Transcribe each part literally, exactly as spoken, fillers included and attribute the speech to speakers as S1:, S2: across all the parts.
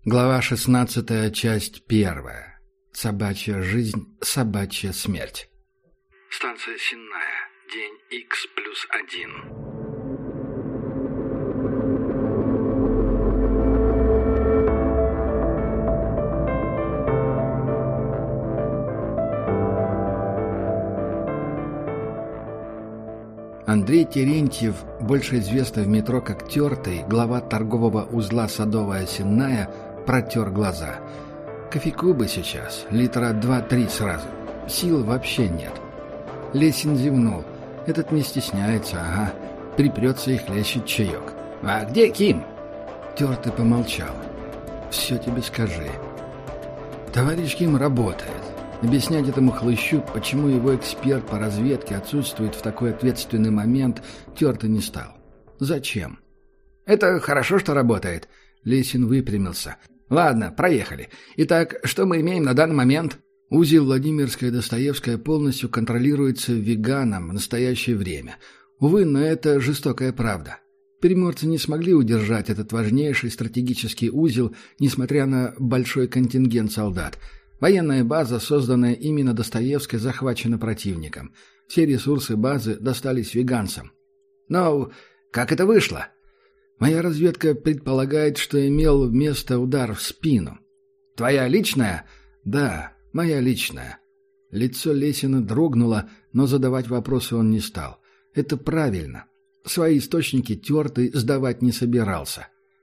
S1: Глава шестнадцатая, часть первая. Собачья жизнь, собачья смерть.
S2: Станция Сенная. День Х плюс один.
S1: Андрей Терентьев, больше известный в метро как Тертый, глава торгового узла «Садовая Сенная», протер глаза. Кофейку бы сейчас, литра два-три сразу. Сил вообще нет. Лесин зевнул. Этот не стесняется, ага. Припрется и хлещет чаек. «А где Ким?» Тертый помолчал. «Все тебе скажи. Товарищ Ким работает. Объяснять этому хлыщу, почему его эксперт по разведке отсутствует в такой ответственный момент, Тертый не стал. Зачем? «Это хорошо, что работает». Лесин выпрямился. «Ладно, проехали. Итак, что мы имеем на данный момент?» Узел Владимирская и Достоевская полностью контролируется веганом в настоящее время. Увы, но это жестокая правда. Приморцы не смогли удержать этот важнейший стратегический узел, несмотря на большой контингент солдат. Военная база, созданная именно Достоевской, захвачена противником. Все ресурсы базы достались веганцам. Но как это вышло? Моя разведка предполагает, что имел место удар в спину. Твоя личная? Да, моя личная. Лицо Лесина дрогнуло, но задавать вопросы он не стал. Это правильно. Свои источники Тертый сдавать не собирался.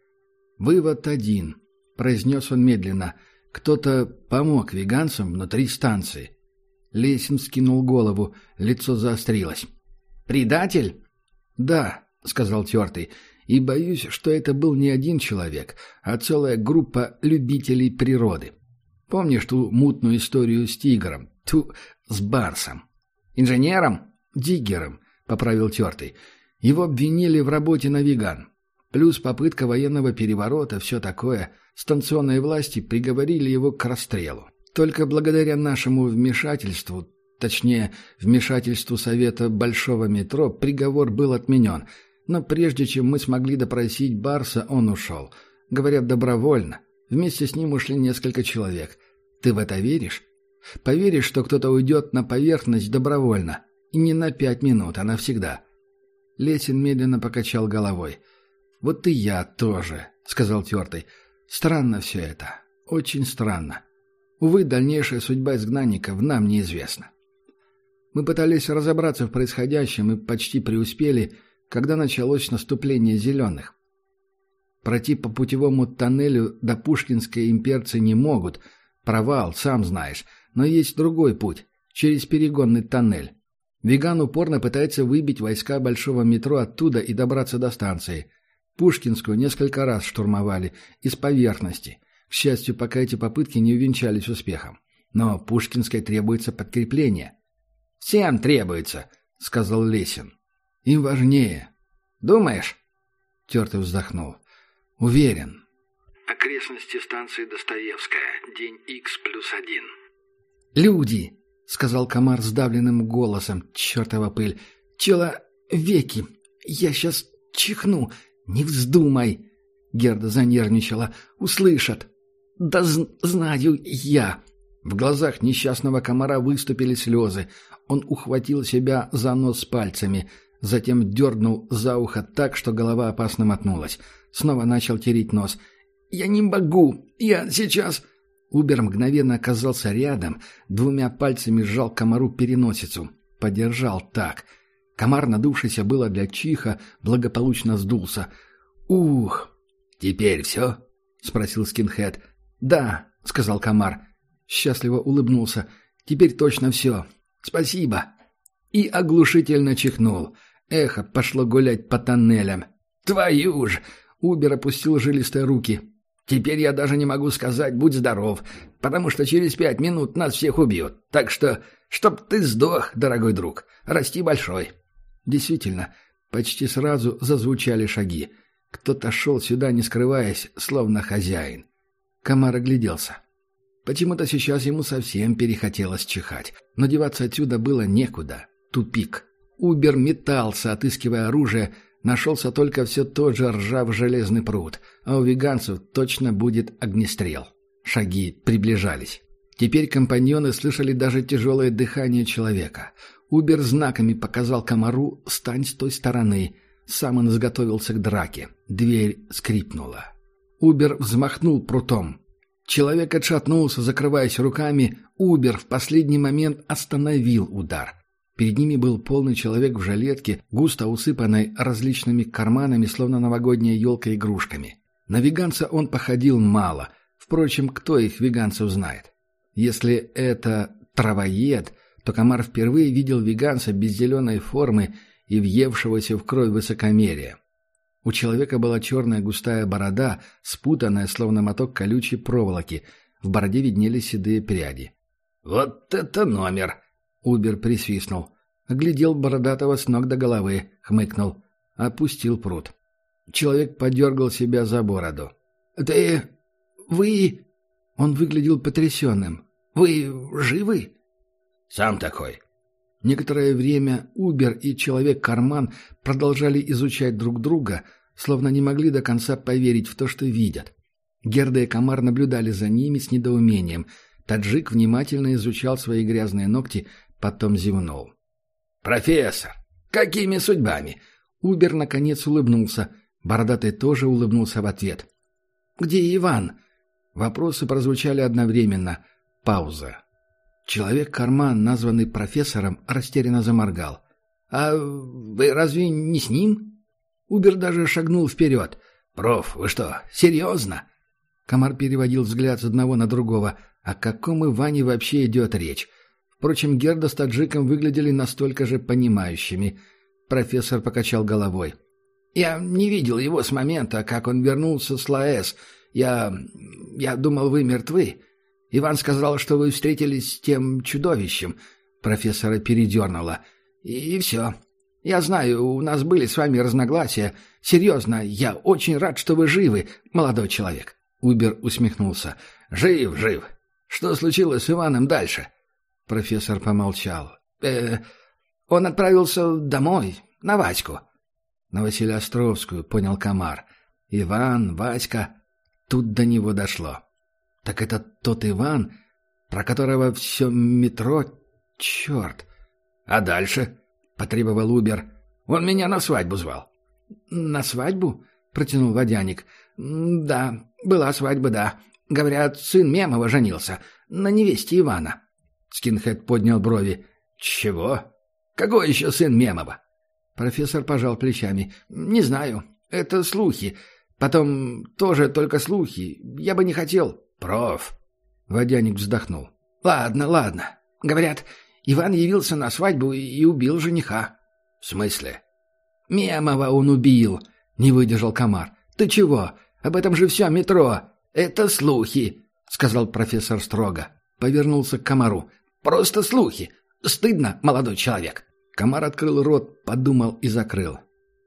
S1: «Вывод один», — произнес он медленно. «Кто-то помог веганцам внутри станции». Лесин скинул голову, лицо заострилось. «Предатель?» «Да», — сказал Тертый. «И боюсь, что это был не один человек, а целая группа любителей природы. Помнишь ту мутную историю с тигром? Ту, с барсом?» «Инженером?» «Диггером», — поправил Тертый. «Его обвинили в работе на веган. Плюс попытка военного переворота, все такое. Станционные власти приговорили его к расстрелу. Только благодаря нашему вмешательству, точнее, вмешательству Совета Большого метро, приговор был отменен. Но прежде чем мы смогли допросить Барса, он ушел. Говорят, добровольно. Вместе с ним ушли несколько человек. Ты в это веришь? Поверишь, что кто-то уйдет на поверхность добровольно? И не на пять минут, а навсегда?» Лесин медленно покачал головой. «Вот и я тоже», — сказал Тертый. «Странно все это. Очень странно. Увы, дальнейшая судьба изгнанников нам неизвестна. Мы пытались разобраться в происходящем и почти преуспели, когда началось наступление зеленых. Пройти по путевому тоннелю до Пушкинской имперцы не могут. Провал, сам знаешь. Но есть другой путь, через перегонный тоннель. Веган упорно пытается выбить войска Большого метро оттуда и добраться до станции. Пушкинскую несколько раз штурмовали, из поверхности. К счастью, пока эти попытки не увенчались успехом. Но Пушкинской требуется подкрепление». «Всем требуется», — сказал Лесин. «Им важнее. Думаешь?» Тертый вздохнул. «Уверен».
S2: Окрестности станции Достоевская. День Х плюс один.
S1: «Люди!» — сказал Комар сдавленным голосом. «Чертова пыль! Человеки! Я сейчас чихну! Не вздумай!» Герда занервничала. «Услышат!» «Да з- знаю я!» В глазах несчастного комара выступили слезы. Он ухватил себя за нос пальцами, затем дернул за ухо так, что голова опасно мотнулась. Снова начал тереть нос. «Я не могу! Я сейчас...» Убер мгновенно оказался рядом, двумя пальцами сжал комару переносицу. Подержал так. Комар, надувшийся было для чиха, благополучно сдулся. «Ух!» «Теперь все?» — спросил скинхед. «Да», — сказал комар. Счастливо улыбнулся. «Теперь точно все. Спасибо». И оглушительно чихнул. Эхо пошло гулять по тоннелям. «Твою ж!» — Убер опустил жилистые руки. «Теперь я даже не могу сказать «будь здоров», потому что через пять минут нас всех убьют. Так что, чтоб ты сдох, дорогой друг, расти большой». Действительно, почти сразу зазвучали шаги. Кто-то шел сюда, не скрываясь, словно хозяин. Комар огляделся. Почему-то сейчас ему совсем перехотелось чихать, но деваться отсюда было некуда. Тупик. Убер метался, отыскивая оружие, Нашелся только все тот же ржав-железный пруд, а у веганцев точно будет огнестрел. Шаги приближались. Теперь компаньоны слышали даже тяжелое дыхание человека. Убер знаками показал комару «Стань с той стороны». Сам он изготовился к драке. Дверь скрипнула. Убер взмахнул прутом. Человек отшатнулся, закрываясь руками. Убер в последний момент остановил удар. Перед ними был полный человек в жилетке, густо усыпанной различными карманами, словно новогодняя елка игрушками. На веганца он походил мало. Впрочем, кто их, веганцев, знает? Если это травоед, то комар впервые видел веганца без зеленой формы и въевшегося в кровь высокомерия. У человека была черная густая борода, спутанная, словно моток колючей проволоки. В бороде виднелись седые пряди. «Вот это номер!» — Убер присвистнул. Оглядел бородатого с ног до головы, хмыкнул. Опустил прут. Человек подергал себя за бороду. «Ты... вы...» Он выглядел потрясенным. «Вы живы?» «Сам такой». Некоторое время Убер и Человек-карман продолжали изучать друг друга, словно не могли до конца поверить в то, что видят. Герда и Комар наблюдали за ними с недоумением. Таджик внимательно изучал свои грязные ногти, потом зевнул. «Профессор, какими судьбами?» Убер наконец улыбнулся. Бородатый тоже улыбнулся в ответ. «Где Иван?» Вопросы прозвучали одновременно. Пауза. Человек-карман, названный профессором, растерянно заморгал. «А вы разве не с ним?» Убер даже шагнул вперед. «Проф, вы что, серьезно?» Комар переводил взгляд с одного на другого. О каком Иване вообще идет речь? Впрочем, Герда с таджиком выглядели настолько же понимающими. Профессор покачал головой. «Я не видел его с момента, как он вернулся с Лаэс. Я... я думал, вы мертвы. Иван сказал, что вы встретились с тем чудовищем». Профессора передернуло. «И все. Я знаю, у нас были с вами разногласия. Серьезно, я очень рад, что вы живы, молодой человек». Убер усмехнулся. «Жив, жив. Что случилось с Иваном дальше?» Профессор помолчал. «Э, он отправился домой, на Ваську». «На Василеостровскую», — понял Комар. «Иван, Васька». Тут до него дошло. «Так это тот Иван, про которого все метро... Черт!» «А дальше?» — потребовал Убер. «Он меня на свадьбу звал». «На свадьбу?» — протянул Водяник. «Да, была свадьба, да. Говорят, сын Мемова женился. На невесте Ивана». Скинхед поднял брови. «Чего? Какой еще сын Мемова?» Профессор пожал плечами. «Не знаю. Это слухи. Потом тоже только слухи. Я бы не хотел...» «Проф!» Водяник вздохнул. «Ладно, ладно. Говорят, Иван явился на свадьбу и убил жениха». «В смысле?» «Мемова он убил», — не выдержал Комар. «Ты чего? Об этом же все метро. Это слухи», — сказал профессор строго. Повернулся к Комару. «Просто слухи. Стыдно, молодой человек». Комар открыл рот, подумал и закрыл.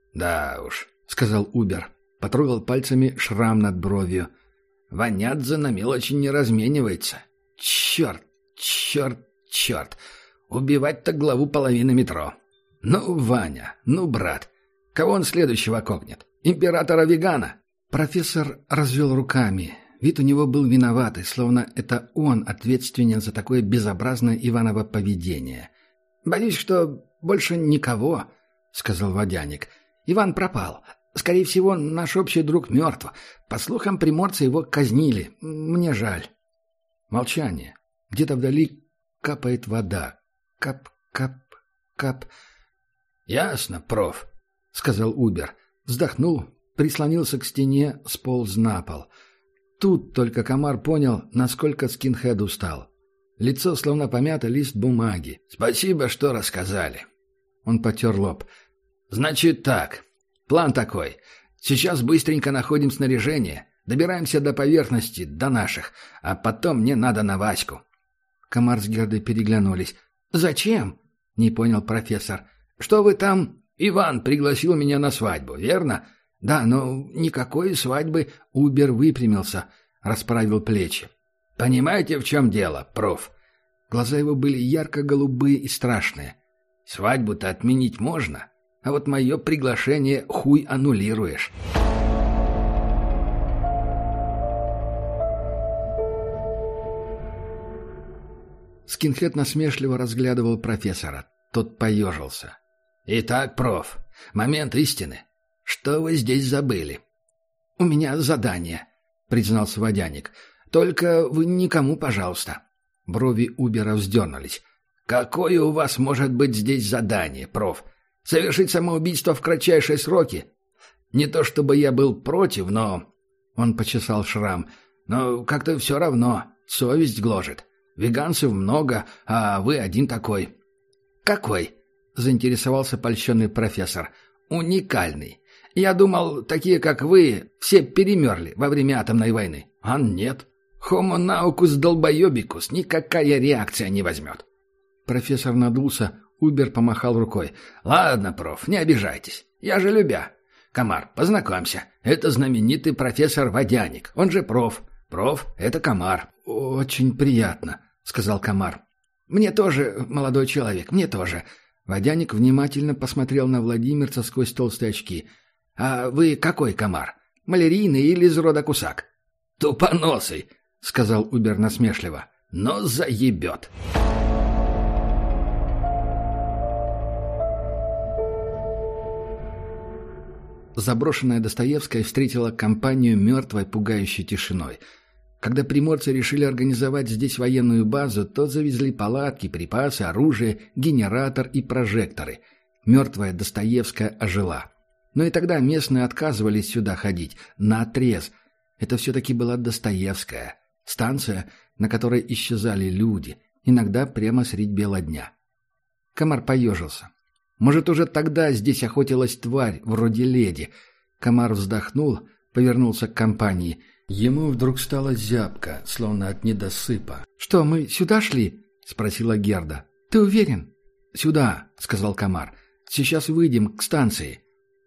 S1: «Да уж», — сказал Убер. Потрогал пальцами шрам над бровью. «Ванядзе на мелочи не разменивается. Черт, черт, черт. Убивать-то главу половины метро. Ну, Ваня, ну, брат. Кого он следующего кокнет? Императора Вегана?» Профессор развел руками. Вид у него был виноватый, словно это он ответственен за такое безобразное Иваново поведение. «Боюсь, что больше никого», — сказал Водяник. «Иван пропал. Скорее всего, наш общий друг мертв. По слухам, приморцы его казнили. Мне жаль». Молчание. Где-то вдали капает вода. Кап, кап, кап. «Ясно, проф», — сказал Убер. Вздохнул, прислонился к стене, сполз на пол. Тут только Комар понял, насколько скинхед устал. Лицо словно помято лист бумаги. «Спасибо, что рассказали». Он потер лоб. «Значит так. План такой. Сейчас быстренько находим снаряжение, добираемся до поверхности, до наших, а потом мне надо на Ваську». Комар с Гердой переглянулись. «Зачем?» — не понял профессор. «Что вы там...» «Иван пригласил меня на свадьбу, верно?» «Да, но никакой свадьбы». Убер выпрямился, расправил плечи. «Понимаете, в чем дело, проф?» Глаза его были ярко-голубые и страшные. «Свадьбу-то отменить можно. А вот мое приглашение хуй аннулируешь». Скинхед насмешливо разглядывал профессора. Тот поежился. «Итак, проф, момент истины. Что вы здесь забыли?» «У меня задание», — признался водяник. «Только вы никому, пожалуйста». Брови Убера вздернулись. «Какое у вас может быть здесь задание, проф? Совершить самоубийство в кратчайшие сроки? Не то чтобы я был против, но...» Он почесал шрам. «Но как-то все равно. Совесть гложет. Веганцев много, а вы один такой». «Какой?» — заинтересовался польщенный профессор. «Уникальный. Я думал, такие, как вы, все перемерли во время атомной войны. А нет. Homo naukус долбоебикус никакая реакция не возьмет». Профессор надулся, Убер помахал рукой. «Ладно, проф, не обижайтесь. Я же любя. Комар, познакомься. Это знаменитый профессор Водяник. Он же проф. Проф — это Комар». «Очень приятно», — сказал Комар. «Мне тоже, молодой человек, мне тоже». Водяник внимательно посмотрел на Владимирца сквозь толстые очки. «А вы какой Комар? Малярийный или из рода Кусак?» «Тупоносый», — сказал Убер насмешливо. «Но заебет». Заброшенная Достоевская встретила компанию мертвой, пугающей тишиной. Когда приморцы решили организовать здесь военную базу, то завезли палатки, припасы, оружие, генератор и прожекторы. Мертвая Достоевская ожила. Но и тогда местные отказывались сюда ходить, наотрез. Это все-таки была Достоевская. Станция, на которой исчезали люди, иногда прямо средь бела дня. Комар поежился. Может, уже тогда здесь охотилась тварь, вроде леди. Комар вздохнул, повернулся к компании. Ему вдруг стало зябко, словно от недосыпа. «Что, мы сюда шли?» — спросила Герда. «Ты уверен?» «Сюда», — сказал Комар. «Сейчас выйдем к станции».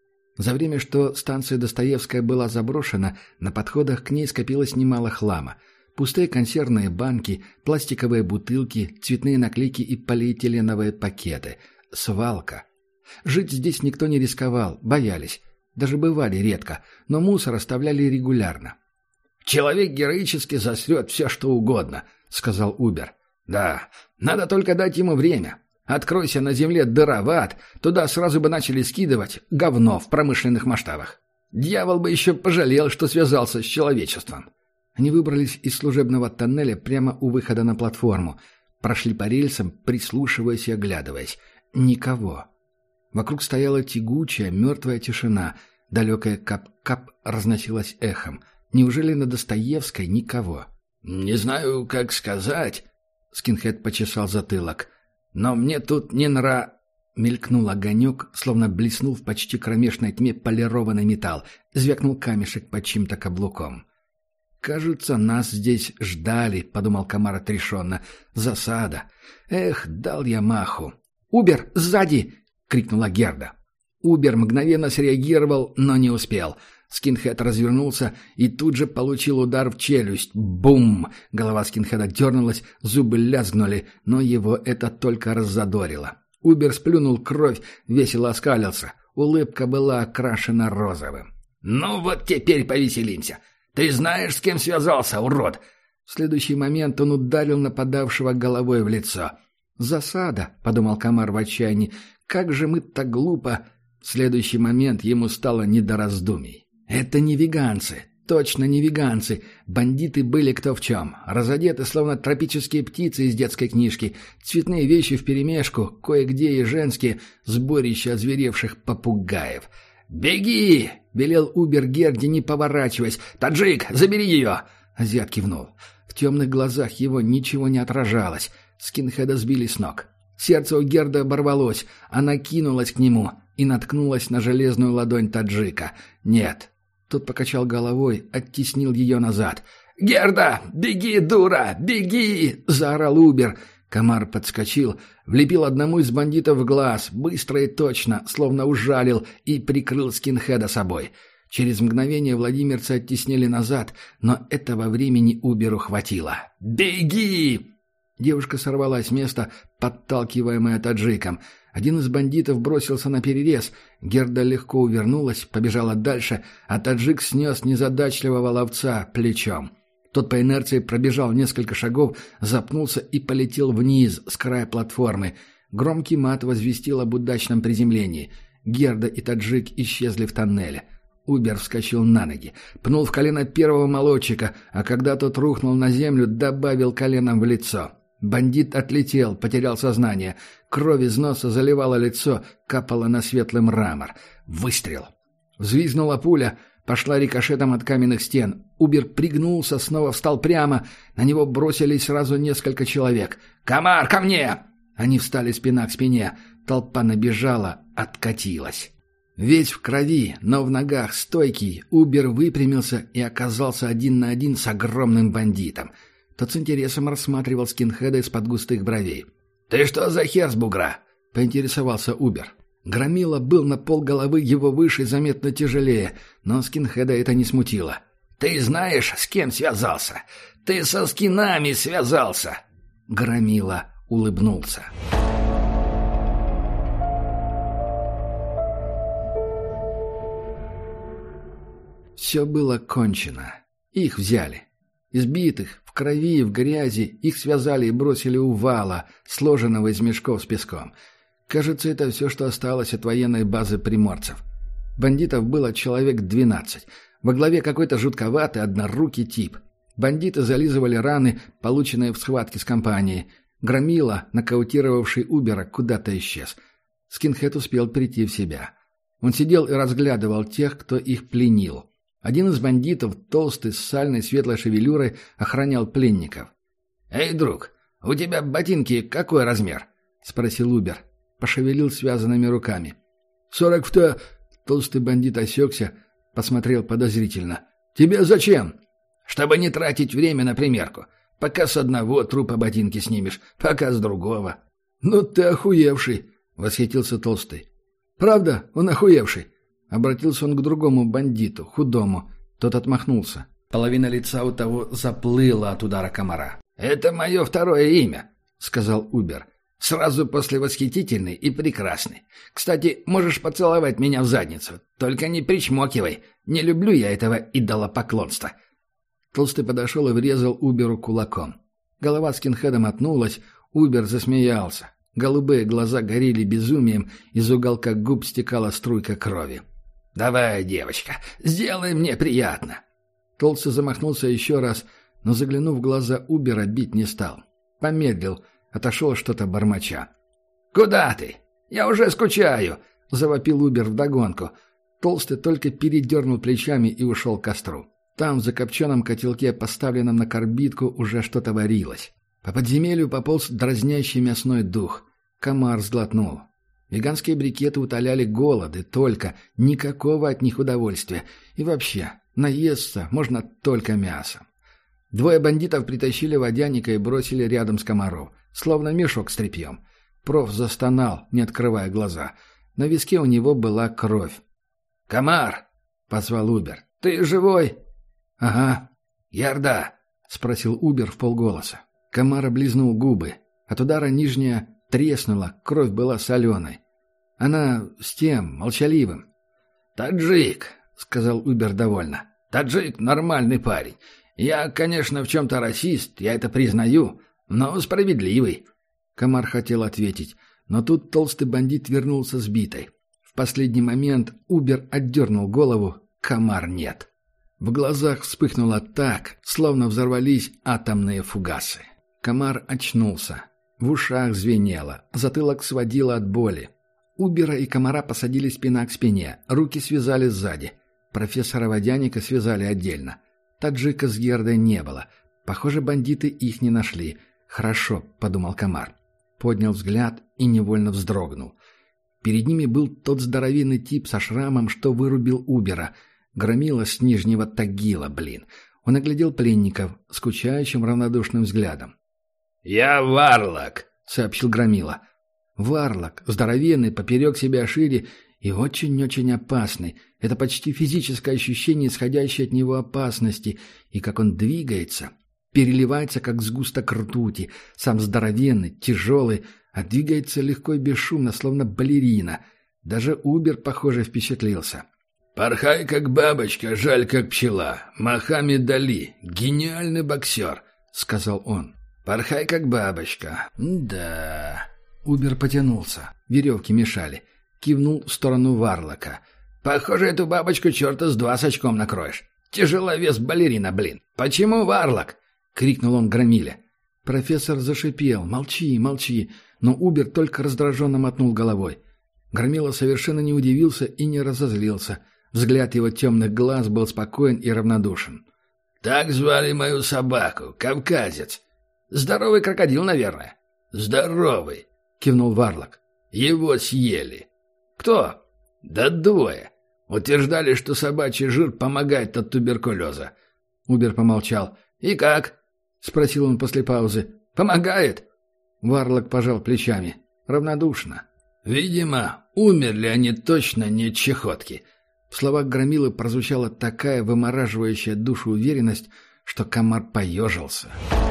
S1: За время, что станция Достоевская была заброшена, на подходах к ней скопилось немало хлама. Пустые консервные банки, пластиковые бутылки, цветные наклейки и полиэтиленовые пакеты. Свалка. Жить здесь никто не рисковал, боялись. Даже бывали редко, но мусор оставляли регулярно. «Человек героически засрет все, что угодно», — сказал Убер. «Да, надо только дать ему время. Откройся на земле дыра в ад, туда сразу бы начали скидывать говно в промышленных масштабах. Дьявол бы еще пожалел, что связался с человечеством». Они выбрались из служебного тоннеля прямо у выхода на платформу. Прошли по рельсам, прислушиваясь и оглядываясь. Никого. Вокруг стояла тягучая, мертвая тишина. Далекое кап-кап разносилось эхом. Неужели на Достоевской никого? «Не знаю, как сказать», — Скинхед почесал затылок. «Но мне тут не нра...» Мелькнул огонек, словно блеснул в почти кромешной тьме полированный металл. Звякнул камешек под чьим-то каблуком. «Кажется, нас здесь ждали», — подумал Комар отрешенно. «Засада. Эх, дал я маху». «Убер, сзади!» — крикнула Герда. Убер мгновенно среагировал, но не успел. Скинхед развернулся и тут же получил удар в челюсть. Бум! Голова Скинхеда дернулась, зубы лязгнули, но его это только раззадорило. Убер сплюнул кровь, весело оскалился. Улыбка была окрашена розовым. «Ну вот теперь повеселимся! Ты знаешь, с кем связался, урод?» В следующий момент он ударил нападавшего головой в лицо. «Засада», — подумал Комар в отчаянии. «Как же мы так глупо...» В следующий момент ему стало не до раздумий. «Это не веганцы. Точно не веганцы. Бандиты были кто в чем. Разодеты, словно тропические птицы из детской книжки. Цветные вещи вперемешку, кое-где и женские, сборище озверевших попугаев». «Беги!» — велел Убер Герде, не поворачиваясь. «Таджик, забери ее!» Азиат кивнул. В темных глазах его ничего не отражалось. Скинхеда сбили с ног. Сердце у Герды оборвалось. Она кинулась к нему и наткнулась на железную ладонь таджика. «Нет». Тот покачал головой, оттеснил ее назад. «Герда, беги, дура, беги!» — заорал Убер. Комар подскочил, влепил одному из бандитов в глаз, быстро и точно, словно ужалил, и прикрыл Скинхеда собой. Через мгновение владимирца оттеснили назад, но этого времени Уберу хватило. «Беги!» Девушка сорвалась с места, подталкиваемая таджиком. Один из бандитов бросился на перерез. Герда легко увернулась, побежала дальше, а таджик снес незадачливого ловца плечом. Тот по инерции пробежал несколько шагов, запнулся и полетел вниз с края платформы. Громкий мат возвестил об удачном приземлении. Герда и таджик исчезли в тоннеле. Убер вскочил на ноги, пнул в колено первого молодчика, а когда тот рухнул на землю, добавил коленом в лицо. Бандит отлетел, потерял сознание. Кровь из носа заливала лицо, капала на светлый мрамор. Выстрел. Взвизгнула пуля, пошла рикошетом от каменных стен. Убер пригнулся, снова встал прямо. На него бросились сразу несколько человек. «Комар, ко мне!» Они встали спина к спине. Толпа набежала, откатилась. Весь в крови, но в ногах стойкий, Убер выпрямился и оказался один на один с огромным бандитом. Тот с интересом рассматривал скинхеда из-под густых бровей. «Ты что за хер с бугра?» — поинтересовался Убер. Громила был на полголовы его выше, заметно тяжелее, но скинхеда это не смутило. «Ты знаешь, с кем связался? Ты со скинами связался!» Громила улыбнулся. Все было кончено. Их взяли. Избитых, в крови, в грязи, их связали и бросили у вала, сложенного из мешков с песком. Кажется, это все, что осталось от военной базы приморцев. Бандитов было человек двенадцать. Во главе какой-то жутковатый, однорукий тип. Бандиты зализывали раны, полученные в схватке с компанией. Громила, нокаутировавший Убера, куда-то исчез. Скинхед успел прийти в себя. Он сидел и разглядывал тех, кто их пленил. Один из бандитов, толстый, с сальной светлой шевелюрой, охранял пленников. «Эй, друг, у тебя ботинки какой размер?» — спросил Убер. Пошевелил связанными руками. «Сорок вто...» — толстый бандит осекся, посмотрел подозрительно. «Тебе зачем?» «Чтобы не тратить время на примерку. Пока с одного трупа ботинки снимешь, пока с другого». «Ну ты охуевший!» — восхитился толстый. «Правда, он охуевший?» Обратился он к другому бандиту, худому. Тот отмахнулся. Половина лица у того заплыла от удара комара. «Это мое второе имя», — сказал Убер. «Сразу после восхитительный и прекрасный. Кстати, можешь поцеловать меня в задницу. Только не причмокивай. Не люблю я этого идолопоклонства». Толстый подошел и врезал Уберу кулаком. Голова скинхеда мотнулась. Убер засмеялся. Голубые глаза горели безумием, из уголка губ стекала струйка крови. «Давай, девочка, сделай мне приятно!» Толстый замахнулся еще раз, но, заглянув в глаза Убера, бить не стал. Помедлил, отошел что-то бормоча. «Куда ты? Я уже скучаю!» — завопил Убер вдогонку. Толстый только передернул плечами и ушел к костру. Там, в закопченном котелке, поставленном на карбидку, уже что-то варилось. По подземелью пополз дразнящий мясной дух. Комар сглотнул. Веганские брикеты утоляли голод, и только, никакого от них удовольствия. И вообще, наесться можно только мясом. Двое бандитов притащили водяника и бросили рядом с комаром, словно мешок с тряпьем. Проф застонал, не открывая глаза. На виске у него была кровь. «Комар!» — позвал Убер. «Ты живой?» «Ага». «Ярда?» — спросил Убер вполголоса. Комар облизнул губы. От удара нижняя треснула, кровь была соленой. Она с тем, молчаливым. «Таджик», — сказал Убер довольно. «Таджик — нормальный парень. Я, конечно, в чем-то расист, я это признаю, но справедливый». Комар хотел ответить, но тут толстый бандит вернулся сбитой. В последний момент Убер отдернул голову, Комар нет. В глазах вспыхнуло так, словно взорвались атомные фугасы. Комар очнулся. В ушах звенело, затылок сводило от боли. Убера и Комара посадили спина к спине, руки связали сзади. Профессора Водяника связали отдельно. Таджика с Гердой не было. Похоже, бандиты их не нашли. «Хорошо», — подумал Комар. Поднял взгляд и невольно вздрогнул. Перед ними был тот здоровенный тип со шрамом, что вырубил Убера. Громила с Нижнего Тагила, блин. Он оглядел пленников скучающим равнодушным взглядом. «Я Варлок», — сообщил Громила. Варлок, здоровенный, поперек себя шире и очень-очень опасный. Это почти физическое ощущение исходящей от него опасности, и как он двигается. переливается, как сгусток ртути, сам здоровенный, тяжелый, а двигается легко и бесшумно, словно балерина. Даже Убер, похоже, впечатлился.
S3: «Порхай, как бабочка, жаль, как пчела. Мохаммед Али, гениальный боксер», — сказал он.
S1: «Порхай, как бабочка. Да...» Убер потянулся. Веревки мешали. Кивнул в сторону Варлока. «Похоже, эту бабочку черта с два с очком накроешь. Тяжеловес балерина, блин. Почему Варлок?» — крикнул он громиле. Профессор зашипел. «Молчи, молчи!» Но Убер только раздраженно мотнул головой. Громила совершенно не удивился и не разозлился. Взгляд его темных глаз был спокоен и равнодушен.
S3: «Так звали мою собаку, кавказец.
S1: Здоровый крокодил, наверное».
S3: «Здоровый»,
S1: — кивнул Варлок.
S3: «Его съели».
S1: «Кто?»
S3: «Да двое. Утверждали, что собачий жир помогает от туберкулеза».
S1: Убер помолчал. «И как?» — спросил он после паузы. «Помогает?» Варлок пожал плечами. Равнодушно.
S3: «Видимо, умерли они точно не от чехотки».
S1: В словах Громилы прозвучала такая вымораживающая душу уверенность, что комар поежился.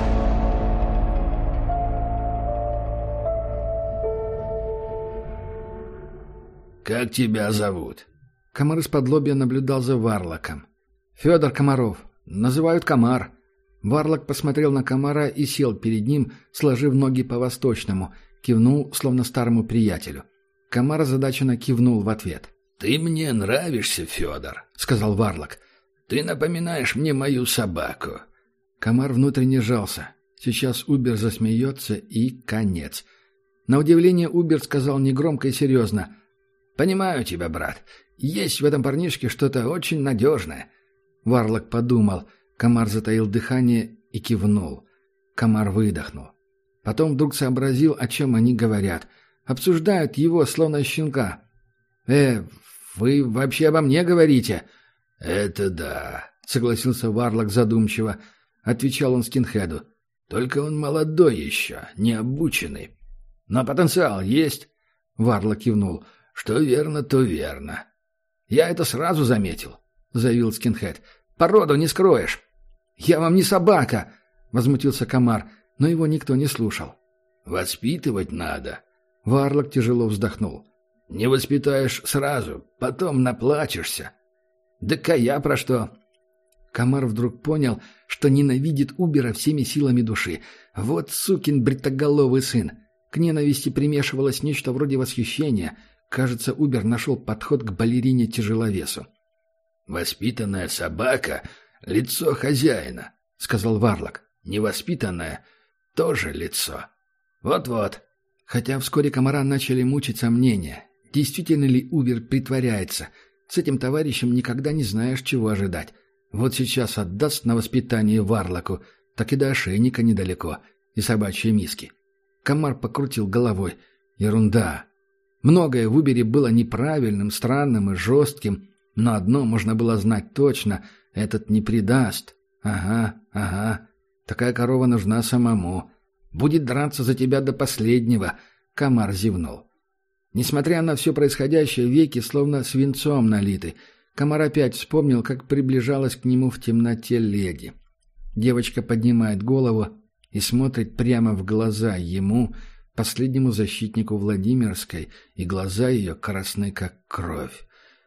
S3: «Как тебя зовут?»
S1: Комар из-под лобья наблюдал за Варлоком. «Федор Комаров. Называют Комар». Варлок посмотрел на комара и сел перед ним, сложив ноги по-восточному, кивнул, словно старому приятелю. Комар озадаченно кивнул в ответ.
S3: «Ты мне нравишься, Федор», — сказал Варлок.
S1: «Ты напоминаешь мне мою собаку». Комар внутренне сжался. Сейчас Убер засмеется и конец. На удивление Убер сказал негромко и серьезно. «Понимаю тебя, брат. Есть в этом парнишке что-то очень надежное». Варлок подумал. Комар затаил дыхание и кивнул. Комар выдохнул. Потом вдруг сообразил, о чем они говорят. Обсуждают его, словно щенка. «Э, вы вообще обо мне говорите?»
S3: «Это да»,
S1: — согласился Варлок задумчиво. Отвечал он скинхеду.
S3: «Только он молодой еще, не обученный».
S1: «Но потенциал есть?»
S3: Варлок кивнул. «Что верно, то верно».
S1: «Я это сразу заметил», — заявил скинхед. «Породу не скроешь». «Я вам не собака!» — возмутился комар, но его никто не слушал.
S3: «Воспитывать надо».
S1: Варлок тяжело вздохнул.
S3: «Не воспитаешь сразу, потом наплачешься».
S1: «Да-ка я про что?» Комар вдруг понял, что ненавидит Убера всеми силами души. Вот сукин бритоголовый сын. К ненависти примешивалось нечто вроде восхищения. Кажется, Убер нашел подход к балерине-тяжеловесу.
S3: «Воспитанная собака — лицо хозяина», — сказал Варлок. «Невоспитанная — тоже лицо».
S1: «Вот-вот». Хотя вскоре комара начали мучить сомнения. Действительно ли Убер притворяется? С этим товарищем никогда не знаешь, чего ожидать. Вот сейчас отдаст на воспитание Варлоку, так и до ошейника недалеко, и собачьей миски. Комар покрутил головой. Ерунда. Многое в Убере было неправильным, странным и жестким, но одно можно было знать точно — этот не предаст. Ага, ага. Такая корова нужна самому. Будет драться за тебя до последнего. Комар зевнул. Несмотря на все происходящее, веки словно свинцом налиты. Комар опять вспомнил, как приближалась к нему в темноте леди. Девочка поднимает голову и смотрит прямо в глаза ему, последнему защитнику Владимирской, и глаза ее красные, как кровь.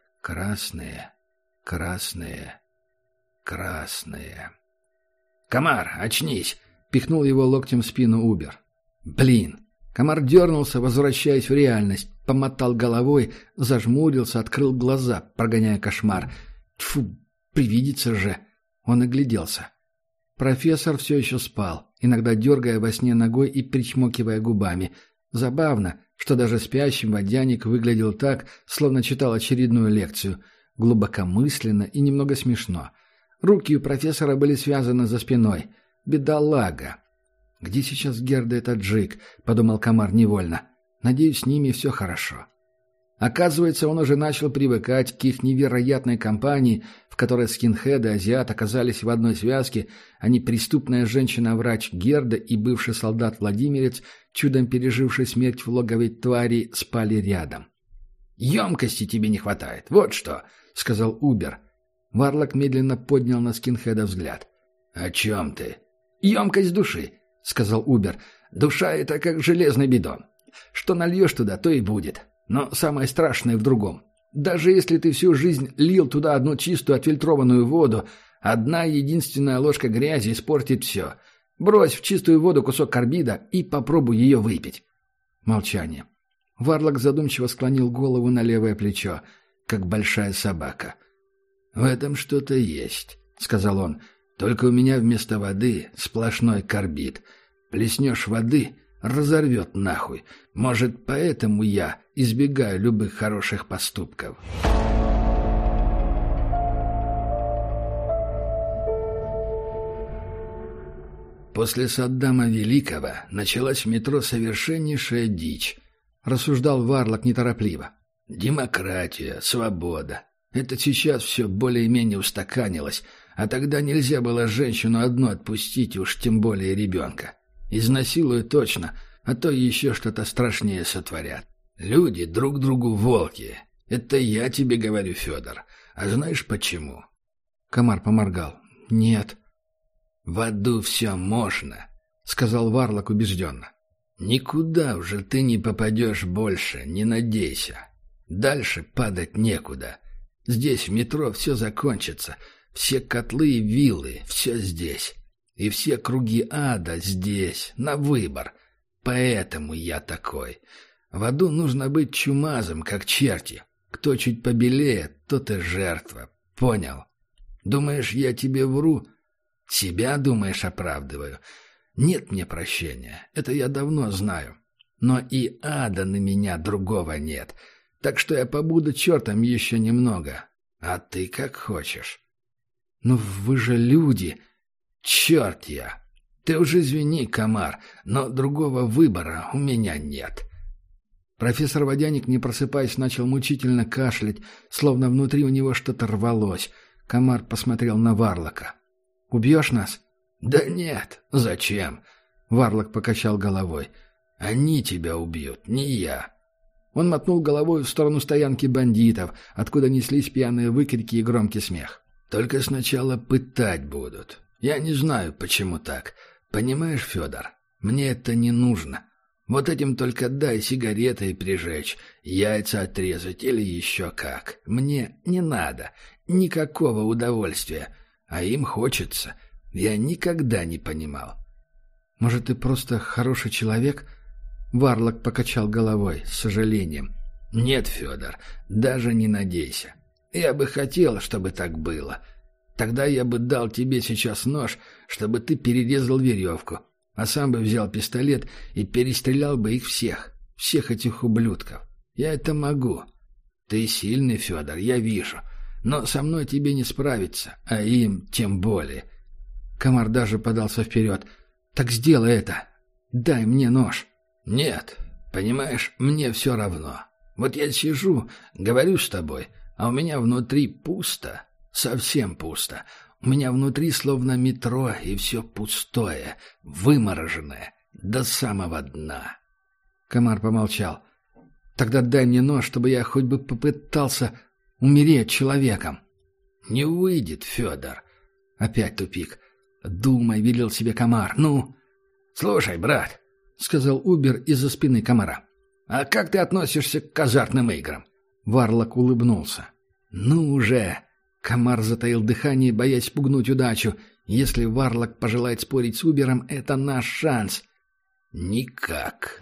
S1: Красные, красные, красные. «Комар, очнись!» — пихнул его локтем в спину Убер. «Блин!» Комар дернулся, возвращаясь в реальность, помотал головой, зажмурился, открыл глаза, прогоняя кошмар. Тьфу, привидится же! Он огляделся. Профессор все еще спал, иногда дергая во сне ногой и причмокивая губами. Забавно, что даже спящий водяник выглядел так, словно читал очередную лекцию. Глубокомысленно и немного смешно. Руки у профессора были связаны за спиной. Бедолага! «Где сейчас Герда и Таджик?» — подумал комар невольно. «Надеюсь, с ними все хорошо». Оказывается, он уже начал привыкать к их невероятной компании, в которой скинхед и азиат оказались в одной связке, а не преступная женщина-врач Герда и бывший солдат-владимирец, чудом переживший смерть в логове твари, спали рядом. «Емкости тебе не хватает, вот что!» — сказал Убер. Варлок медленно поднял на скинхеда взгляд.
S3: «О чем ты?»
S1: «Емкость души», — сказал Убер. «Душа — это как железный бидон. Что нальешь туда, то и будет. Но самое страшное в другом. Даже если ты всю жизнь лил туда одну чистую отфильтрованную воду, одна единственная ложка грязи испортит все. Брось в чистую воду кусок карбида и попробуй ее выпить». Молчание. Варлок задумчиво склонил голову на левое плечо, как большая собака. «В этом что-то есть», — сказал он. «Только у меня вместо воды сплошной карбид. Плеснешь воды — разорвет нахуй. Может, поэтому я избегаю любых хороших поступков». «После Саддама Великого началась в метро совершеннейшая дичь», — рассуждал Варлок неторопливо. «Демократия, свобода. Это сейчас все более-менее устаканилось, а тогда нельзя было женщину одну отпустить, уж тем более ребенка. Изнасилуют точно, а то еще что-то страшнее сотворят. Люди друг другу волки. Это я тебе говорю, Федор. А знаешь почему?» Комар поморгал. «Нет». «В аду все можно», — сказал Варлок убежденно. «Никуда уже ты не попадешь больше, не надейся. Дальше падать некуда. Здесь в метро все закончится. Все котлы и виллы, все здесь. И все круги ада здесь, на выбор. Поэтому я такой. В аду нужно быть чумазом, как черти. Кто чуть побелее, тот и жертва. Понял? Думаешь, я тебе вру? Себя, думаешь, оправдываю? Нет мне прощения, это я давно знаю. Но и ада на меня другого нет. Так что я побуду чертом еще немного. А ты как хочешь». «Но вы же люди!» «Черт я! Ты уже извини, Комар, но другого выбора у меня нет». Профессор Водяник, не просыпаясь, начал мучительно кашлять, словно внутри у него что-то рвалось. Комар посмотрел на Варлока. «Убьешь нас?» «Да нет, зачем?» Варлок покачал головой. «Они тебя убьют, не я». Он мотнул головой в сторону стоянки бандитов, откуда неслись пьяные выкрики и громкий смех. «Только сначала пытать будут. Я не знаю, почему так. Понимаешь, Федор, мне это не нужно. Вот этим только дай сигареты прижечь, яйца отрезать или еще как. Мне не надо. Никакого удовольствия. А им хочется. Я никогда не понимал». «Может, ты просто хороший человек?» Варлок покачал головой, с сожалением.
S3: «Нет, Федор, даже не надейся. Я бы хотел, чтобы так было. Тогда я бы дал тебе сейчас нож, чтобы ты перерезал веревку, а сам бы взял пистолет и перестрелял бы их всех, всех этих ублюдков. Я это могу. Ты сильный, Федор, я вижу. Но со мной тебе не справиться, а им тем более».
S1: Комар даже подался вперед. «Так сделай это. Дай мне нож».
S3: «Нет, понимаешь, мне все равно. Вот я сижу, говорю с тобой, а у меня внутри пусто, совсем пусто. У меня внутри словно метро, и все пустое, вымороженное, до самого дна».
S1: Комар помолчал. «Тогда дай мне нож, чтобы я хоть бы попытался умереть человеком».
S3: «Не выйдет, Федор».
S1: Опять тупик. «Думай», — велел себе Комар. «Ну?»
S3: «Слушай, брат», — сказал
S1: Убер из-за спины Комара.
S3: «А как ты относишься к азартным играм?»
S1: Варлок улыбнулся. «Ну уже!» Комар затаил дыхание, боясь пугнуть удачу. «Если Варлок пожелает спорить с Убером, это наш шанс».
S3: «Никак».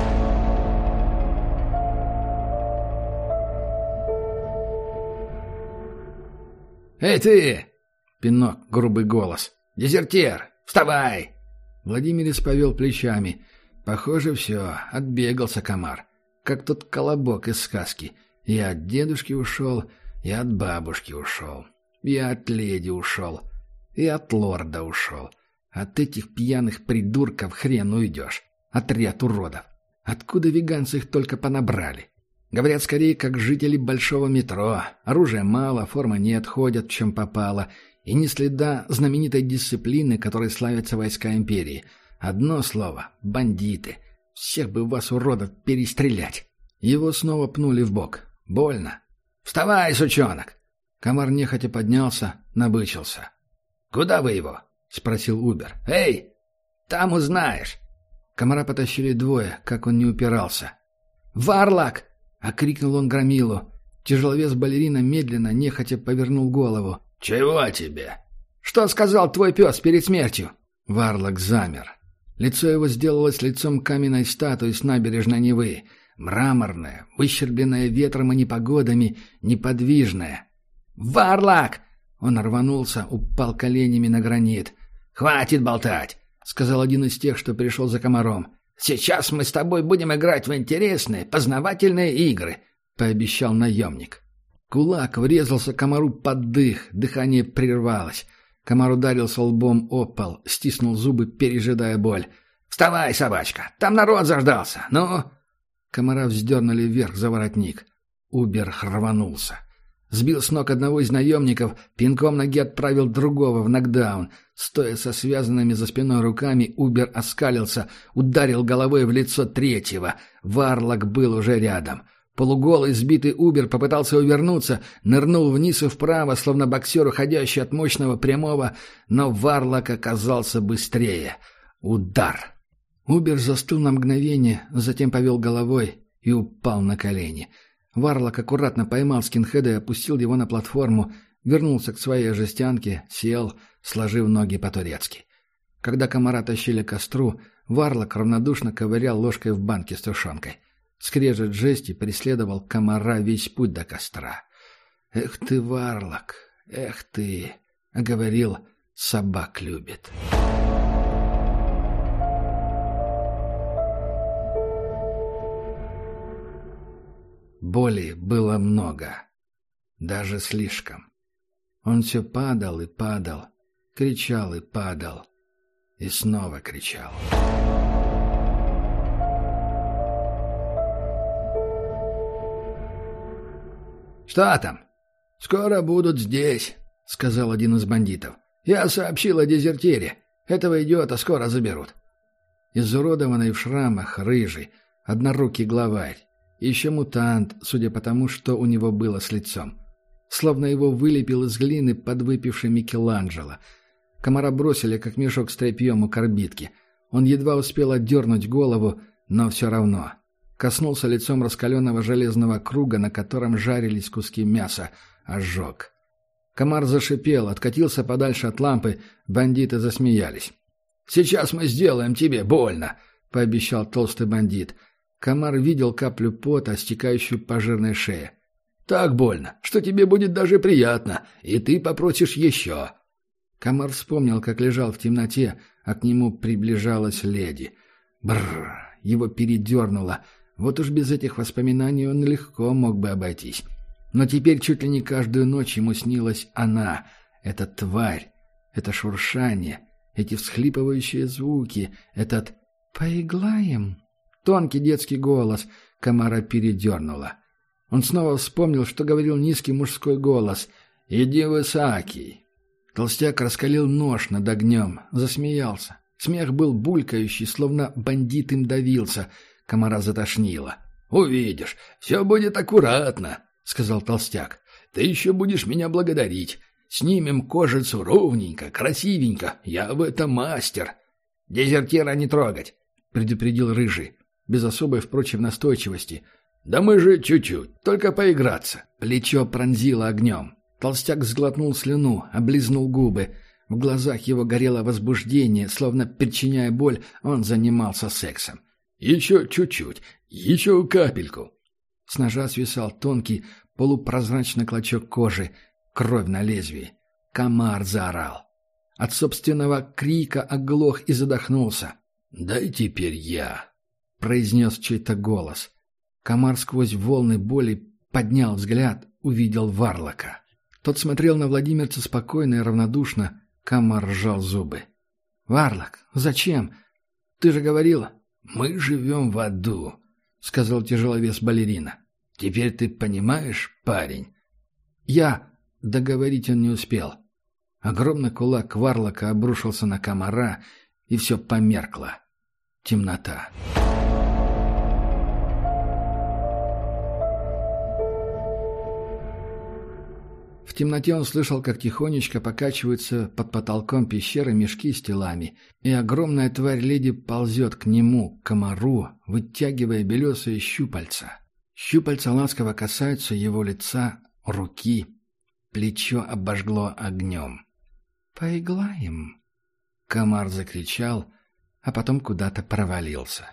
S1: «Эй ты!» — пинок, грубый голос. «Дезертир! Вставай!» Владимирец повел плечами. Похоже, все, отбегался Комар. Как тот колобок из сказки. Я от дедушки ушел, и от бабушки ушел. И от леди ушел, и от лорда ушел. От этих пьяных придурков хрен уйдешь. Отряд уродов. Откуда веганцы их только понабрали? Говорят, скорее, как жители большого метро. Оружия мало, формы нет, ходят в чем попало. И ни следа знаменитой дисциплины, которой славятся войска империи. Одно слово — бандиты. Всех бы вас, уродов, перестрелять. Его снова пнули в бок. Больно. «Вставай, сучонок!» Комар нехотя поднялся, набычился. «Куда вы его?» — спросил Убер. «Эй,
S3: Там узнаешь». Комара потащили двое, как он не упирался. «Варлок!» — окрикнул он громилу. Тяжеловес балерина медленно, нехотя повернул голову.
S1: «Чего тебе?»
S3: «Что сказал твой пес перед смертью?»
S1: Варлок замер. Лицо его сделалось лицом каменной статуи с набережной Невы. Мраморное, выщербленное ветром и непогодами, неподвижное.
S3: «Варлок!»
S1: Он рванулся, упал коленями на гранит.
S3: «Хватит болтать!» — сказал один из тех, что пришел за комаром. «Сейчас мы с тобой будем играть в интересные, познавательные игры», — пообещал наемник.
S1: Кулак врезался комару под дых, дыхание прервалось. Комар ударился лбом об пол, стиснул зубы, пережидая боль.
S3: «Вставай, собачка, там народ заждался, ну!»
S1: Комара вздернули вверх за воротник. Убер рванулся. Сбил с ног одного из наемников, пинком ноги отправил другого в нокдаун. Стоя со связанными за спиной руками, Убер оскалился, ударил головой в лицо третьего. Варлок был уже рядом. Полуголый, сбитый Убер попытался увернуться, нырнул вниз и вправо, словно боксер, уходящий от мощного прямого, но Варлок оказался быстрее. Удар. Убер застыл на мгновение, затем повел головой и упал на колени. Варлок аккуратно поймал скинхеда и опустил его на платформу, вернулся к своей жестянке, сел, сложив ноги по-турецки. Когда комара тащили к костру, Варлок равнодушно ковырял ложкой в банке с тушенкой. Скрежет жести преследовал комара весь путь до костра. «Эх ты, Варлок, эх ты!» — говорил, собак любит. Боли было много. Даже слишком. Он все падал и падал, кричал и падал, и снова кричал.
S3: «Что там?»
S1: «Скоро будут здесь», — сказал один из бандитов. «Я сообщил о дезертире. Этого идиота скоро заберут». Изуродованный в шрамах, рыжий, однорукий главарь. Еще мутант, судя по тому, что у него было с лицом. Словно его вылепил из глины подвыпивший Микеланджело. Комара бросили, как мешок с тряпьем у корбитки. Он едва успел отдернуть голову, но все равно. Коснулся лицом раскаленного железного круга, на котором жарились куски мяса. Ожог. Комар зашипел, откатился подальше от лампы, бандиты засмеялись.
S3: «Сейчас мы сделаем тебе больно», — пообещал толстый бандит.
S1: Комар видел каплю пота, стекающую по жирной шее.
S3: «Так больно, что тебе будет даже приятно, и ты попросишь еще».
S1: Комар вспомнил, как лежал в темноте, а к нему приближалась леди. Бррр, его передернуло. Вот уж без этих воспоминаний он легко мог бы обойтись. Но теперь чуть ли не каждую ночь ему снилась она, эта тварь, это шуршание, эти всхлипывающие звуки, этот «поиглаем». Тонкий детский голос комара передернуло. Он снова вспомнил, что говорил низкий мужской голос. «Иди, высокий». Толстяк раскалил нож над огнем, засмеялся. Смех был булькающий, словно бандит им давился. Комара затошнило.
S3: «Увидишь, все будет аккуратно», — сказал толстяк. «Ты еще будешь меня благодарить. Снимем кожицу ровненько, красивенько. Я в этом мастер». «Дезертира не трогать», — предупредил рыжий. Без особой, впрочем, настойчивости. «Да мы же чуть-чуть, только поиграться».
S1: Плечо пронзило огнем. Толстяк сглотнул слюну, облизнул губы. В глазах его горело возбуждение, словно, причиняя боль, он занимался сексом.
S3: «Еще чуть-чуть, еще капельку».
S1: С ножа свисал тонкий, полупрозрачный клочок кожи, кровь на лезвии. Комар заорал. От собственного крика оглох и задохнулся.
S3: «Дай теперь я»,
S1: — произнес чей-то голос. Комар сквозь волны боли поднял взгляд, увидел Варлока. Тот смотрел на владимирца спокойно и равнодушно. Комар сжал зубы. «Варлок, зачем? Ты же говорил...»
S3: «Мы живем в аду», — сказал тяжеловес балерина. «Теперь ты понимаешь, парень?»
S1: «Я...» — договорить он не успел. Огромный кулак Варлока обрушился на комара, и все померкло. Темнота. В темноте он слышал, как тихонечко покачиваются под потолком пещеры мешки с телами, и огромная тварь леди ползет к нему, к комару, вытягивая белесые щупальца. Щупальца ласково касаются его лица, руки. Плечо обожгло огнем. «Поиграем!» Комар закричал, а потом куда-то провалился.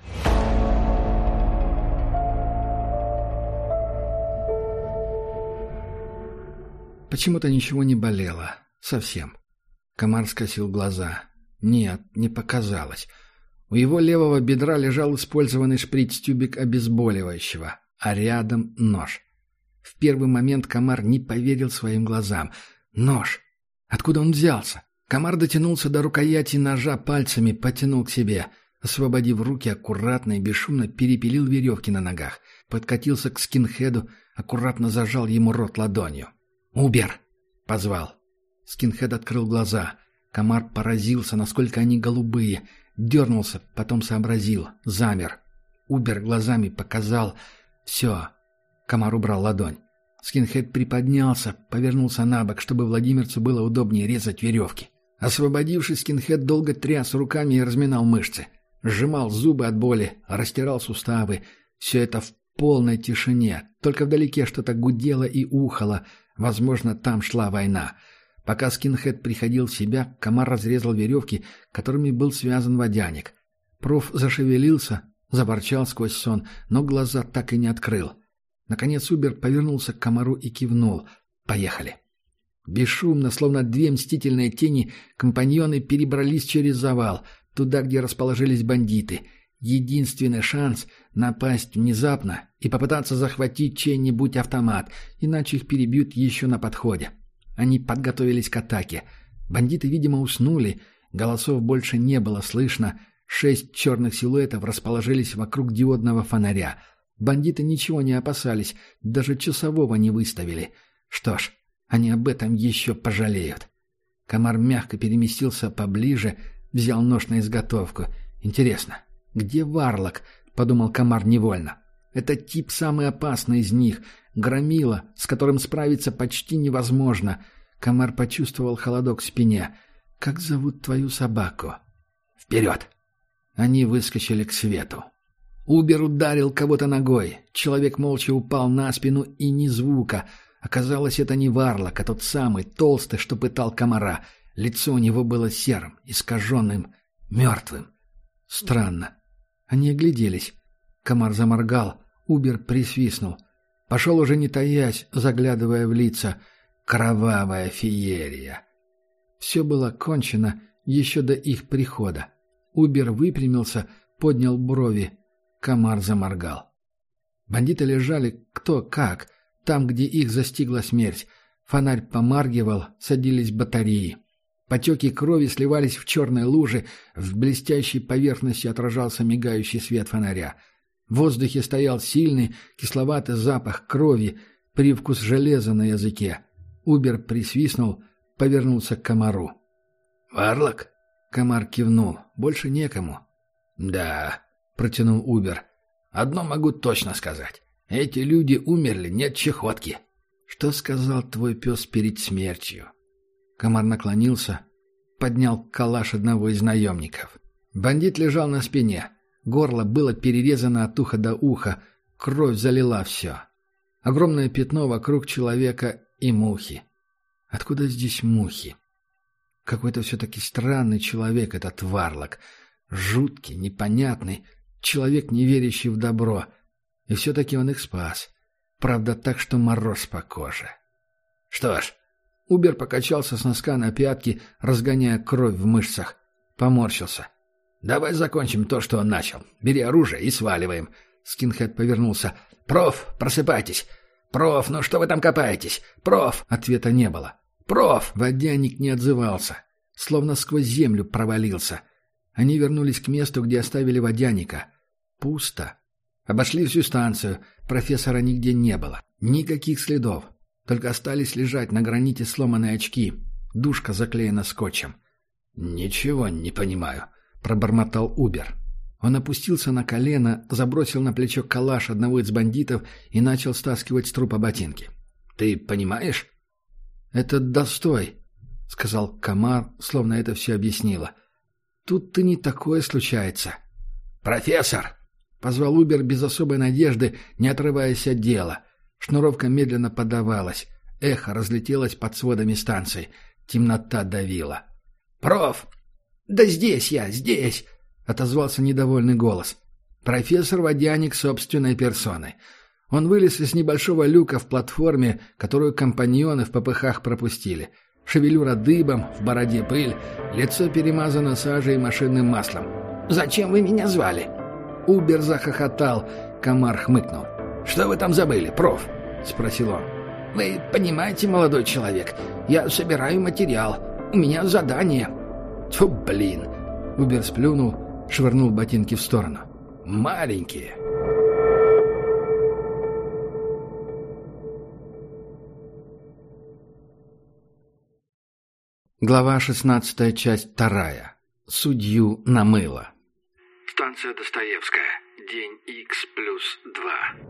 S1: Почему-то ничего не болело. Совсем. Комар скосил глаза. Нет, не показалось. У его левого бедра лежал использованный шприц-тюбик обезболивающего, а рядом нож. В первый момент комар не поверил своим глазам. Нож! Откуда он взялся? Комар дотянулся до рукояти ножа пальцами, потянул к себе. Освободив руки, аккуратно и бесшумно перепилил веревки на ногах. Подкатился к скинхеду, аккуратно зажал ему рот ладонью. «Убер!» — позвал. Скинхед открыл глаза. Комар поразился, насколько они голубые. Дернулся, потом сообразил. Замер. Убер глазами показал. «Все». Комар убрал ладонь. Скинхед приподнялся, повернулся на бок, чтобы Владимирцу было удобнее резать веревки. Освободившись, скинхед долго тряс руками и разминал мышцы. Сжимал зубы от боли, растирал суставы. Все это в полной тишине. Только вдалеке что-то гудело и ухало. Возможно, там шла война. Пока скинхед приходил в себя, комар разрезал веревки, которыми был связан водяник. Проф зашевелился, заворчал сквозь сон, но глаза так и не открыл. Наконец Убер повернулся к комару и кивнул. «Поехали». Бесшумно, словно две мстительные тени, компаньоны перебрались через завал, туда, где расположились бандиты. Единственный шанс — напасть внезапно и попытаться захватить чей-нибудь автомат, иначе их перебьют еще на подходе. Они подготовились к атаке. Бандиты, видимо, уснули, голосов больше не было слышно. Шесть черных силуэтов расположились вокруг диодного фонаря. Бандиты ничего не опасались, даже часового не выставили. Что ж, они об этом еще пожалеют. Комар мягко переместился поближе, взял нож на изготовку. Интересно, где Варлок? — подумал комар невольно. Этот тип самый опасный из них. Громила, с которым справиться почти невозможно. Комар почувствовал холодок в спине. «Как зовут твою собаку?» «Вперед!» Они выскочили к свету. Убер ударил кого-то ногой. Человек молча упал на спину, и ни звука. Оказалось, это не Варлок, а тот самый, толстый, что пытал комара. Лицо у него было серым, искаженным, мертвым. Странно. Они огляделись. Комар заморгал. Убер присвистнул. Пошел уже не таясь, заглядывая в лица. Кровавая феерия. Все было кончено еще до их прихода. Убер выпрямился, поднял брови. Комар заморгал. Бандиты лежали кто как, там, где их застигла смерть. Фонарь помаргивал, садились батареи. Потеки крови сливались в черные лужи, в блестящей поверхности отражался мигающий свет фонаря. В воздухе стоял сильный, кисловатый запах крови, привкус железа на языке. Убер присвистнул, повернулся к комару. «Варлок?» — комар кивнул. «Больше некому». «Да», — протянул Убер. «Одно могу точно сказать. Эти люди умерли не от чехотки». «Что сказал твой пес перед смертью?» Комар наклонился, поднял калаш одного из наемников. Бандит лежал на спине. Горло было перерезано от уха до уха. Кровь залила все. Огромное пятно вокруг человека и мухи. Откуда здесь мухи? Какой-то все-таки странный человек этот Варлок. Жуткий, непонятный. Человек, не верящий в добро. И все-таки он их спас. Правда, так, что мороз по коже. Что ж, Убер покачался с носка на пятки, разгоняя кровь в мышцах. Поморщился. «Давай закончим то, что он начал. Бери оружие и сваливаем». Скинхед повернулся. «Проф, просыпайтесь! Проф, ну что вы там копаетесь? Проф!» Ответа не было. «Проф!» Водяник не отзывался. Словно сквозь землю провалился. Они вернулись к месту, где оставили водяника. Пусто. Обошли всю станцию. Профессора нигде не было. Никаких следов. Только остались лежать на граните сломанные очки. Дужка заклеена скотчем. «Ничего не понимаю», — пробормотал Убер. Он опустился на колено, забросил на плечо калаш одного из бандитов и начал стаскивать с трупа ботинки. «Ты понимаешь?» «Это достой», — сказал Комар, словно это все объяснило. «Тут-то не такое случается». «Профессор!» — позвал Убер без особой надежды, не отрываясь от дела. Шнуровка медленно подавалась. Эхо разлетелось под сводами станции. Темнота давила. «Проф!» «Да здесь я, здесь!» — отозвался недовольный голос. Профессор Водяник собственной персоной. Он вылез из небольшого люка в платформе, которую компаньоны в попыхах пропустили. Шевелюра дыбом, в бороде пыль, лицо перемазано сажей и машинным маслом. «Зачем вы меня звали?» Убер захохотал, Комар хмыкнул. «Что вы там забыли, проф?» — спросил он. «Вы понимаете, молодой человек, я собираю материал. У меня задание». «Тьфу, блин!» — Убер сплюнул, швырнул ботинки в сторону. «Маленькие». Глава шестнадцатая, часть вторая. Судью намыло.
S2: Станция Достоевская. День Х плюс два.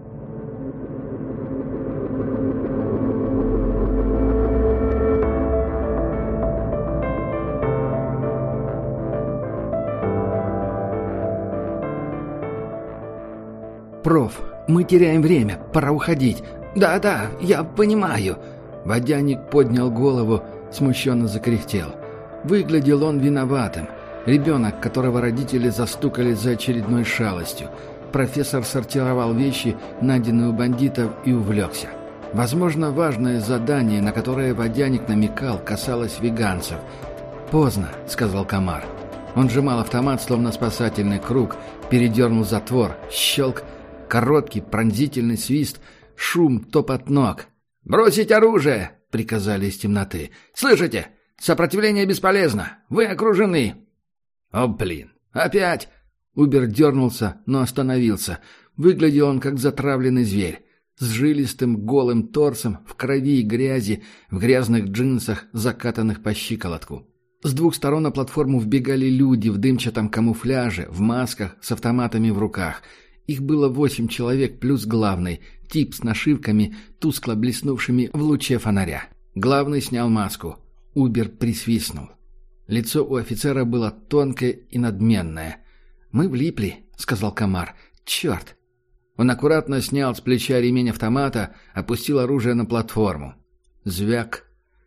S1: «Проф, мы теряем время, пора уходить». «Да-да, я понимаю». Водяник поднял голову, смущенно закряхтел. Выглядел он виноватым. Ребенок, которого родители застукали за очередной шалостью. Профессор сортировал вещи, найденные у бандитов, и увлекся. Возможно, важное задание, на которое Водяник намекал, касалось веганцев. «Поздно», — сказал Комар. Он сжимал автомат, словно спасательный круг, передернул затвор, щелк, короткий пронзительный свист, шум, топот ног. «Бросить оружие!» — приказали из темноты. «Слышите? Сопротивление бесполезно! Вы окружены!» «О, блин! Опять!» Убер дернулся, но остановился. Выглядел он, как затравленный зверь. С жилистым голым торсом, в крови и грязи, в грязных джинсах, закатанных по щиколотку. С двух сторон на платформу вбегали люди в дымчатом камуфляже, в масках, с автоматами в руках. Их было восемь человек плюс главный, тип с нашивками, тускло блеснувшими в луче фонаря. Главный снял маску. Убер присвистнул. Лицо у офицера было тонкое и надменное. «Мы влипли», — сказал Комар. «Черт!» Он аккуратно снял с плеча ремень автомата, опустил оружие на платформу. Звяк.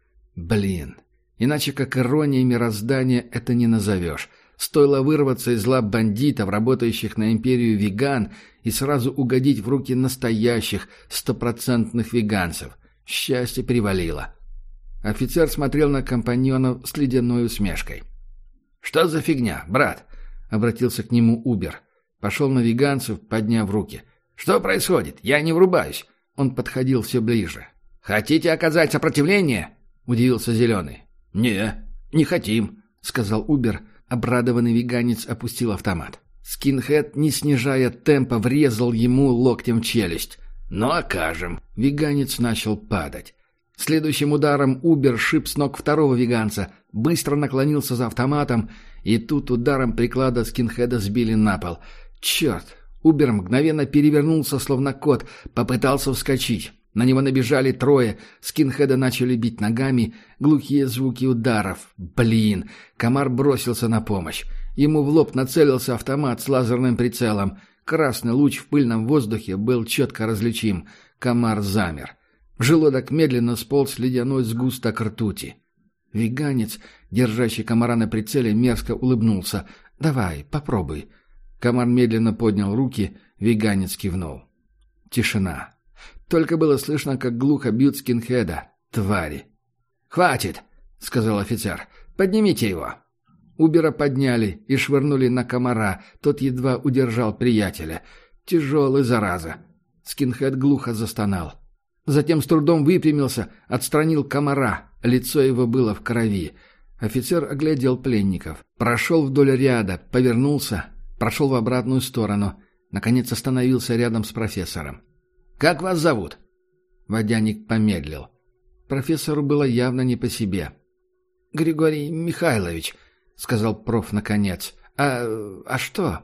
S1: Блин. Иначе как иронией мироздания это не назовешь. Стоило вырваться из лап бандитов, работающих на империю веган, и сразу угодить в руки настоящих, стопроцентных веганцев. Счастье привалило. Офицер смотрел на компаньонов с ледяной усмешкой. «Что за фигня, брат?» — обратился к нему Убер. Пошел на веганцев, подняв руки. «Что происходит? Я не врубаюсь!» Он подходил все ближе. «Хотите оказать сопротивление?» — удивился Зеленый. «Не, не хотим», — сказал Убер. Обрадованный веганец опустил автомат. Скинхед, не снижая темпа, врезал ему локтем в челюсть. «Ну, окажем». Веганец начал падать. Следующим ударом Убер шиб с ног второго веганца, быстро наклонился за автоматом, и тут ударом приклада скинхеда сбили на пол. «Черт!» Убер мгновенно перевернулся, словно кот, попытался вскочить. На него набежали трое, скинхеда начали бить ногами, глухие звуки ударов. Блин! Комар бросился на помощь. Ему в лоб нацелился автомат с лазерным прицелом. Красный луч в пыльном воздухе был четко различим. Комар замер. В желудок медленно сполз ледяной сгусток ртути. Веганец, держащий комара на прицеле, мерзко улыбнулся. «Давай, попробуй». Комар медленно поднял руки, веганец кивнул. Тишина. Только было слышно, как глухо бьют скинхеда. Твари. «Хватит!» — сказал офицер. «Поднимите его!» Убера подняли и швырнули на комара. Тот едва удержал приятеля. Тяжелый, зараза. Скинхед глухо застонал. Затем с трудом выпрямился, отстранил комара. Лицо его было в крови. Офицер оглядел пленников. Прошел вдоль ряда, повернулся, прошел в обратную сторону. Наконец остановился рядом с профессором. «Как вас зовут?» Водяник помедлил. Профессору было явно не по себе. «Григорий Михайлович», — сказал проф наконец. «А... а что?»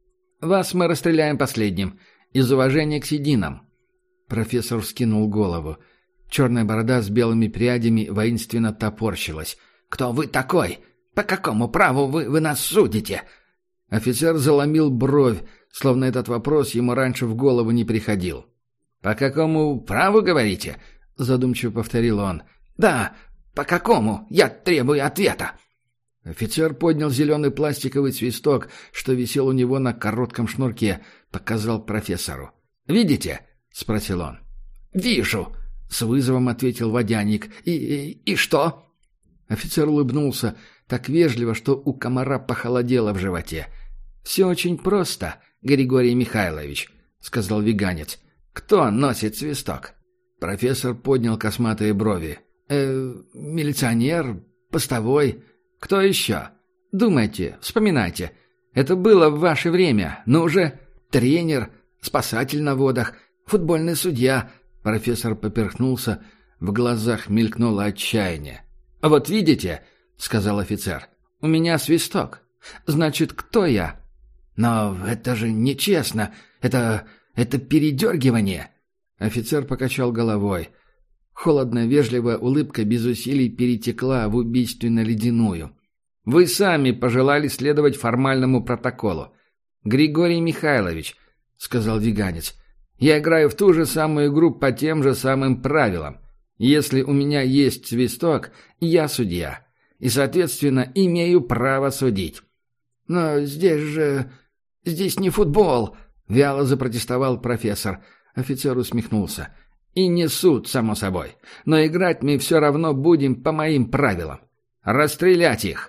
S1: «Вас мы расстреляем последним. Из уважения к сединам». Профессор вскинул голову. Черная борода с белыми прядями воинственно топорщилась. «Кто вы такой? По какому праву вы, вы нас судите?» Офицер заломил бровь, словно этот вопрос ему раньше в голову не приходил. «По какому праву, говорите?» — задумчиво повторил он. «Да, по какому? Я требую ответа!» Офицер поднял зеленый пластиковый свисток, что висел у него на коротком шнурке, показал профессору. «Видите?» — спросил он. «Вижу», — с вызовом ответил водяник. «И, и, и что?» Офицер улыбнулся так вежливо, что у комара похолодело в животе. «Все очень просто, Григорий Михайлович», — сказал веганец. «Кто носит свисток?» Профессор поднял косматые брови. «Э, милиционер, постовой. Кто еще? Думайте, вспоминайте. Это было в ваше время. Ну уже тренер, спасатель на водах, футбольный судья». Профессор поперхнулся, в глазах мелькнуло отчаяние. «Вот видите», — сказал офицер, — «у меня свисток. Значит, кто я?» «Но это же нечестно. Это... это передергивание». Офицер покачал головой. Холодно-вежливая улыбка без усилий перетекла в убийственно-ледяную. «Вы сами пожелали следовать формальному протоколу. Григорий Михайлович», — сказал веганец, — «я играю в ту же самую игру по тем же самым правилам. Если у меня есть свисток, я судья, и, соответственно, имею право судить». «Но здесь же... здесь не футбол», — вяло запротестовал профессор. Офицер усмехнулся. «И не суд, само собой. Но играть мы все равно будем по моим правилам. Расстрелять их!»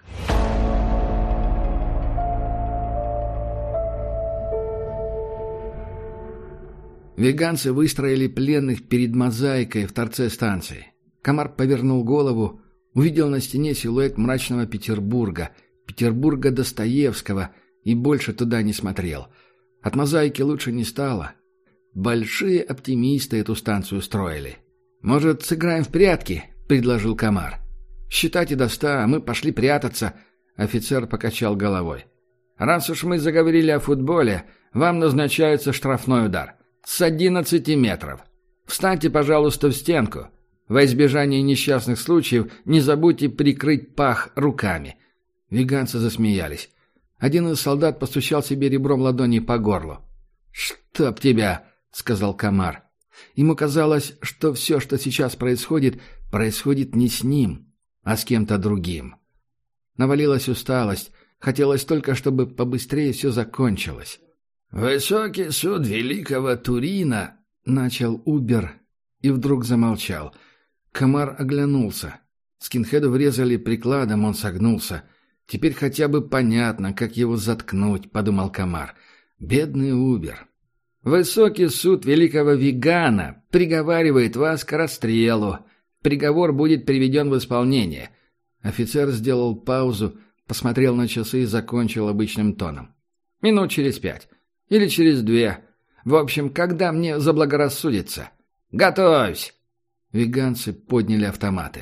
S1: Веганцы выстроили пленных перед мозаикой в торце станции. Комар повернул голову, увидел на стене силуэт мрачного Петербурга, Петербурга Достоевского, и больше туда не смотрел. От мозаики лучше не стало. Большие оптимисты эту станцию строили. «Может, сыграем в прятки?» — предложил Комар. «Считайте до ста, а мы пошли прятаться», — офицер покачал головой. «Раз уж мы заговорили о футболе, вам назначается штрафной удар. С одиннадцати метров. Встаньте, пожалуйста, в стенку. Во избежание несчастных случаев не забудьте прикрыть пах руками». Веганцы засмеялись. Один из солдат постучал себе ребром ладони по горлу. «Чтоб тебя!» — сказал Комар. Ему казалось, что все, что сейчас происходит, происходит не с ним, а с кем-то другим. Навалилась усталость. Хотелось только, чтобы побыстрее все закончилось. «Высокий суд Великого Турина», — начал Убер, и вдруг замолчал. Комар оглянулся. Скинхеду врезали прикладом, он согнулся. «Теперь хотя бы понятно, как его заткнуть», — подумал Комар. «Бедный Убер». «Высокий суд Великого Вегана приговаривает вас к расстрелу. Приговор будет приведен в исполнение». Офицер сделал паузу, посмотрел на часы и закончил обычным тоном. «Минут через пять. Или через две. В общем, когда мне заблагорассудится. Готовься!» Веганцы подняли автоматы.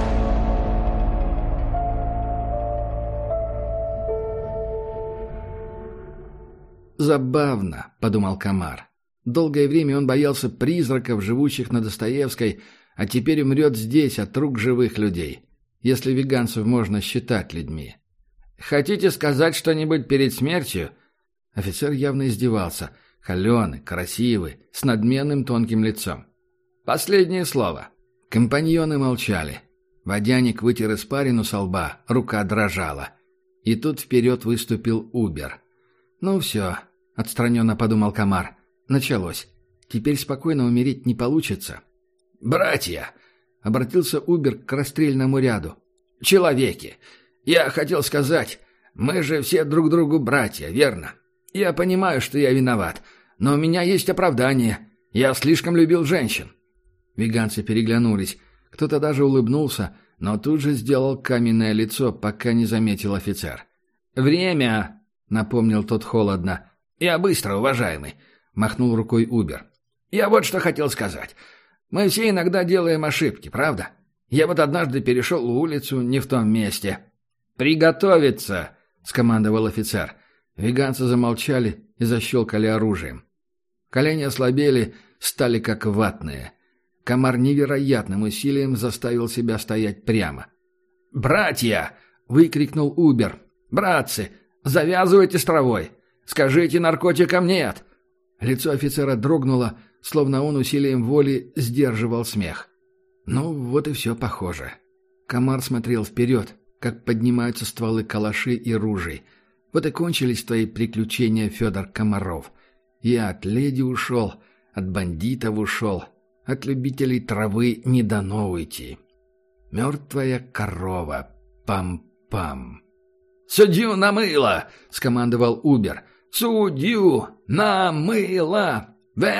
S1: «Забавно», — подумал Комар. Долгое время он боялся призраков, живущих на Достоевской, а теперь умрет здесь от рук живых людей, если веганцев можно считать людьми. «Хотите сказать что-нибудь перед смертью?» Офицер явно издевался. Холеный, красивый, с надменным тонким лицом. «Последнее слово». Компаньоны молчали. Водяник вытер испарину со лба, рука дрожала. И тут вперед выступил Убер. «Ну все», — отстраненно подумал Комар. «Началось. Теперь спокойно умереть не получится». «Братья!» — обратился Убер к расстрельному ряду. «Человеки! Я хотел сказать, мы же все друг другу братья, верно? Я понимаю, что я виноват, но у меня есть оправдание. Я слишком любил женщин». Веганцы переглянулись. Кто-то даже улыбнулся, но тут же сделал каменное лицо, пока не заметил офицер. «Время!» — напомнил тот холодно. «Я быстро, уважаемый», — махнул рукой Убер. «Я вот что хотел сказать. Мы все иногда делаем ошибки, правда? Я вот однажды перешел улицу не в том месте». «Приготовиться!» — скомандовал офицер. Веганцы замолчали и защелкали оружием. Колени ослабели, стали как ватные. Комар невероятным усилием заставил себя стоять прямо. «Братья!» — выкрикнул Убер. «Братцы, завязывайте с травой! Скажите наркотикам нет!» Лицо офицера дрогнуло, словно он усилием воли сдерживал смех. Ну, вот и все похоже. Комар смотрел вперед, как поднимаются стволы калашей и ружей. Вот и кончились твои приключения, Федор Комаров. Я от леди ушел, от бандитов ушел, от любителей травы не дано уйти. Мертвая корова. Пам-пам. «Судью на мыло!» — скомандовал Убер. «Судью на мыло!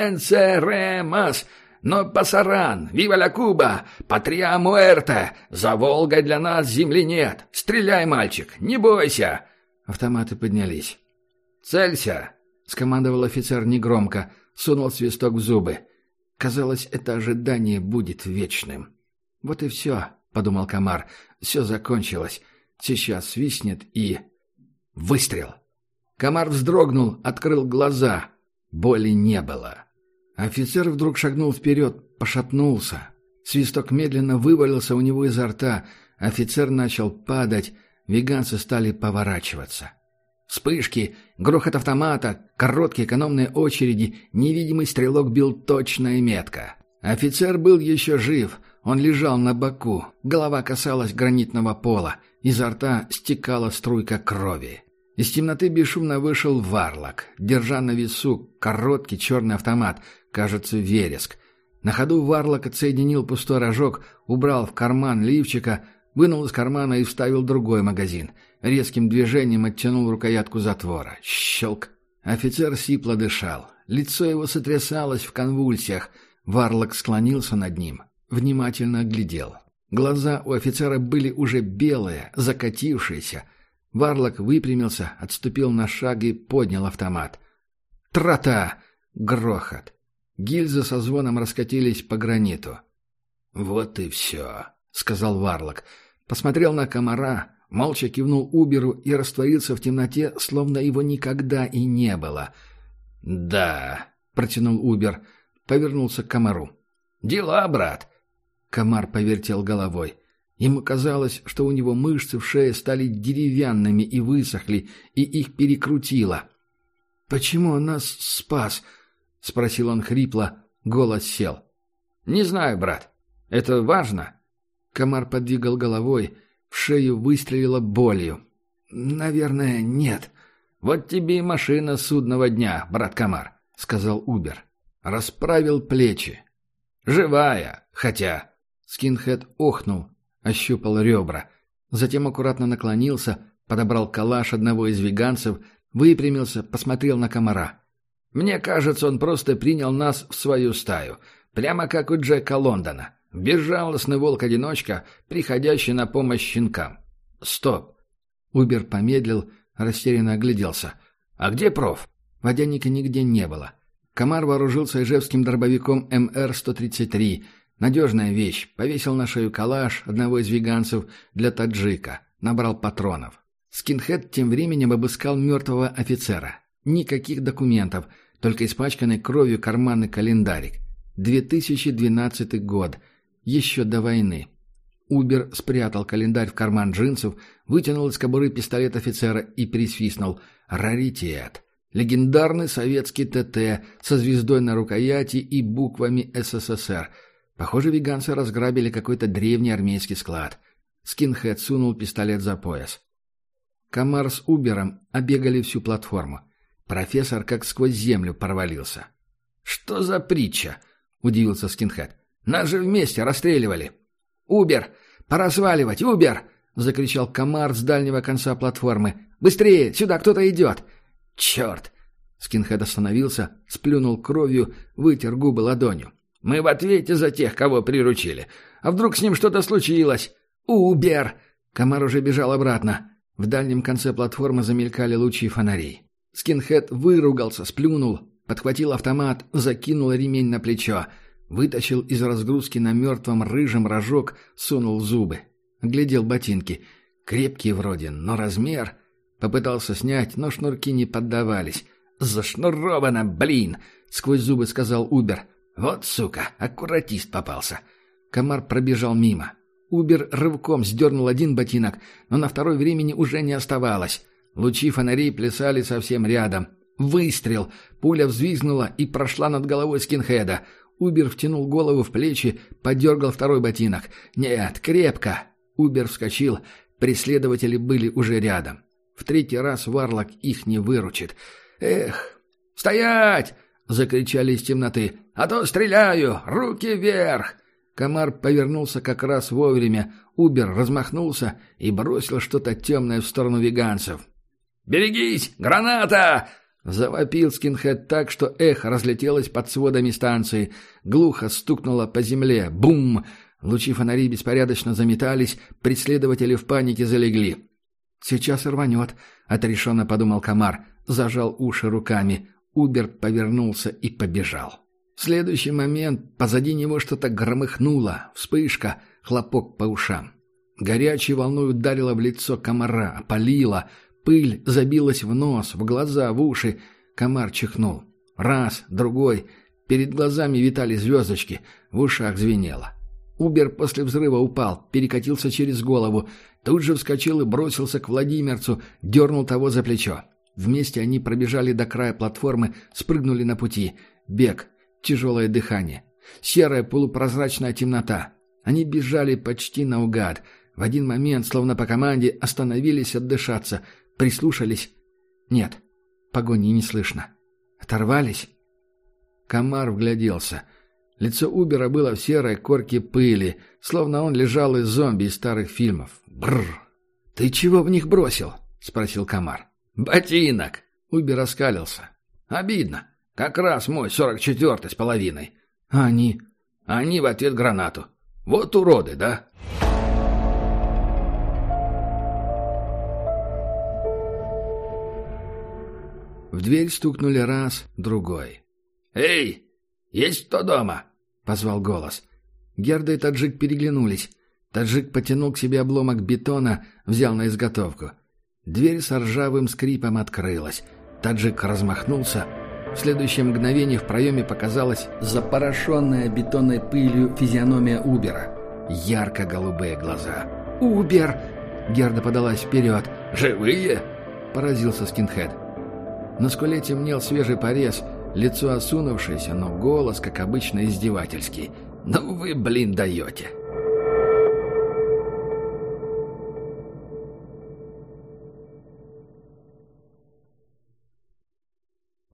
S1: Венцеремас! Но пасаран! Вива ля Куба! Патрия муэрте! За Волгой для нас земли нет! Стреляй, мальчик! Не бойся!» Автоматы поднялись. «Целься!» — скомандовал офицер негромко, сунул свисток в зубы. Казалось, это ожидание будет вечным. «Вот и все», — подумал Комар. «Все закончилось. Сейчас свистнет и...» Выстрел! Комар вздрогнул, открыл глаза. Боли не было. Офицер вдруг шагнул вперед, пошатнулся. Свисток медленно вывалился у него изо рта. Офицер начал падать. Веганцы стали поворачиваться. Вспышки, грохот автомата, короткие экономные очереди. Невидимый стрелок бил точно и метко. Офицер был еще жив. Он лежал на боку. Голова касалась гранитного пола. Изо рта стекала струйка крови. Из темноты бесшумно вышел Варлок, держа на весу короткий черный автомат, кажется, вереск. На ходу Варлок отсоединил пустой рожок, убрал в карман лифчика, вынул из кармана и вставил другой магазин. Резким движением оттянул рукоятку затвора. Щелк! Офицер сипло дышал. Лицо его сотрясалось в конвульсиях. Варлок склонился над ним, внимательно оглядел. Глаза у офицера были уже белые, закатившиеся. Варлок выпрямился, отступил на шаг и поднял автомат. «Трота!» — грохот. Гильзы со звоном раскатились по граниту. «Вот и все», — сказал Варлок. Посмотрел на Комара, молча кивнул Уберу и растворился в темноте, словно его никогда и не было. «Да», — протянул Убер, повернулся к Комару. «Дела, брат!» Комар повертел головой. Ему казалось, что у него мышцы в шее стали деревянными и высохли, и их перекрутило. «Почему он нас спас?» — спросил он хрипло. Голос сел. «Не знаю, брат. Это важно?» Комар подвигал головой. В шею выстрелило болью. «Наверное, нет». «Вот тебе и машина судного дня, брат Комар», — сказал Убер. Расправил плечи. «Живая, хотя...» Скинхед охнул, ощупал ребра. Затем аккуратно наклонился, подобрал калаш одного из веганцев, выпрямился, посмотрел на Комара. «Мне кажется, он просто принял нас в свою стаю, прямо как у Джека Лондона. Безжалостный волк-одиночка, приходящий на помощь щенкам. Стоп!» Убер помедлил, растерянно огляделся. «А где проф?» Водяника нигде не было. Комар вооружился ижевским дробовиком эм эр сто тридцать три. Надежная вещь. Повесил на шею калаш одного из веганцев для таджика. Набрал патронов. Скинхед тем временем обыскал мертвого офицера. Никаких документов, только испачканный кровью карманный календарик. две тысячи двенадцатый год. Еще до войны. Убер спрятал календарь в карман джинсов, вытянул из кобуры пистолет офицера и присвистнул. Раритет. Легендарный советский ТТ со звездой на рукояти и буквами эс эс эс эр. Похоже, веганцы разграбили какой-то древний армейский склад. Скинхед сунул пистолет за пояс. Комар с Убером обегали всю платформу. Профессор как сквозь землю провалился. «Что за притча?» — удивился Скинхед. «Нас же вместе расстреливали!» «Убер! Пора сваливать! Убер!» — закричал Комар с дальнего конца платформы. «Быстрее! Сюда кто-то идет!» «Черт!» Скинхед остановился, сплюнул кровью, вытер губы ладонью. «Мы в ответе за тех, кого приручили. А вдруг с ним что-то случилось?» «Убер!» Комар уже бежал обратно. В дальнем конце платформы замелькали лучи фонарей. Скинхед выругался, сплюнул, подхватил автомат, закинул ремень на плечо, вытащил из разгрузки на мертвом рыжем рожок, сунул зубы. Глядел ботинки. Крепкие вроде, но размер... Попытался снять, но шнурки не поддавались. «Зашнуровано, блин!» — сквозь зубы сказал Убер.
S3: Вот сука, аккуратист попался. Комар пробежал мимо. Убер рывком сдернул один ботинок, но на второй времени уже не оставалось. Лучи фонарей плясали совсем рядом. Выстрел! Пуля взвизгнула и прошла над головой скинхеда. Убер втянул голову в плечи, подергал второй ботинок. «Нет, крепко!» Убер вскочил. Преследователи были уже рядом. В третий раз Варлок их не выручит. «Эх!» «Стоять!» — закричали из темноты. «А то стреляю! Руки вверх!» Комар повернулся как раз вовремя. Убер размахнулся и бросил что-то темное в сторону веганцев. «Берегись! Граната!» Завопил скинхед так, что эхо разлетелось под сводами станции. Глухо стукнуло по земле. Бум! Лучи фонарей беспорядочно заметались, преследователи в панике залегли. «Сейчас рванет», — отрешенно подумал Комар, зажал уши руками. Убер повернулся и побежал. В следующий момент позади него что-то громыхнуло. Вспышка, хлопок по ушам. Горячей волной ударило в лицо комара, опалило. Пыль забилась в нос, в глаза, в уши. Комар чихнул. Раз, другой. Перед глазами витали звездочки, в ушах звенело. Убер после взрыва упал, перекатился через голову. Тут же вскочил и бросился к Владимирцу, дернул того за плечо. Вместе они пробежали до края платформы, спрыгнули на пути. Бег, тяжелое дыхание, серая полупрозрачная темнота. Они бежали почти наугад. В один момент, словно по команде, остановились отдышаться, прислушались. Нет, погони не слышно. Оторвались? Комар вгляделся. Лицо Убера было в серой корке пыли, словно он лежал из зомби из старых фильмов. Бррр! «Ты чего в них бросил?» — спросил Комар. «Ботинок!» — Убер оскалился. «Обидно. Как раз мой сорок четвертый с половиной. А они?» «Они в ответ гранату. Вот уроды, да?» В дверь стукнули раз, другой. «Эй, есть кто дома?» — позвал голос. Герда и таджик переглянулись. Таджик потянул к себе обломок бетона, взял на изготовку. Дверь с ржавым скрипом открылась. Таджик размахнулся. В следующее мгновение в проеме показалась запорошенная бетонной пылью физиономия Убера. Ярко-голубые глаза. «Убер!» — Герда подалась вперед. «Живые?» — поразился скинхед. На скуле темнел свежий порез, лицо осунувшееся, но голос, как обычно, издевательский. «Ну вы, блин, даете!»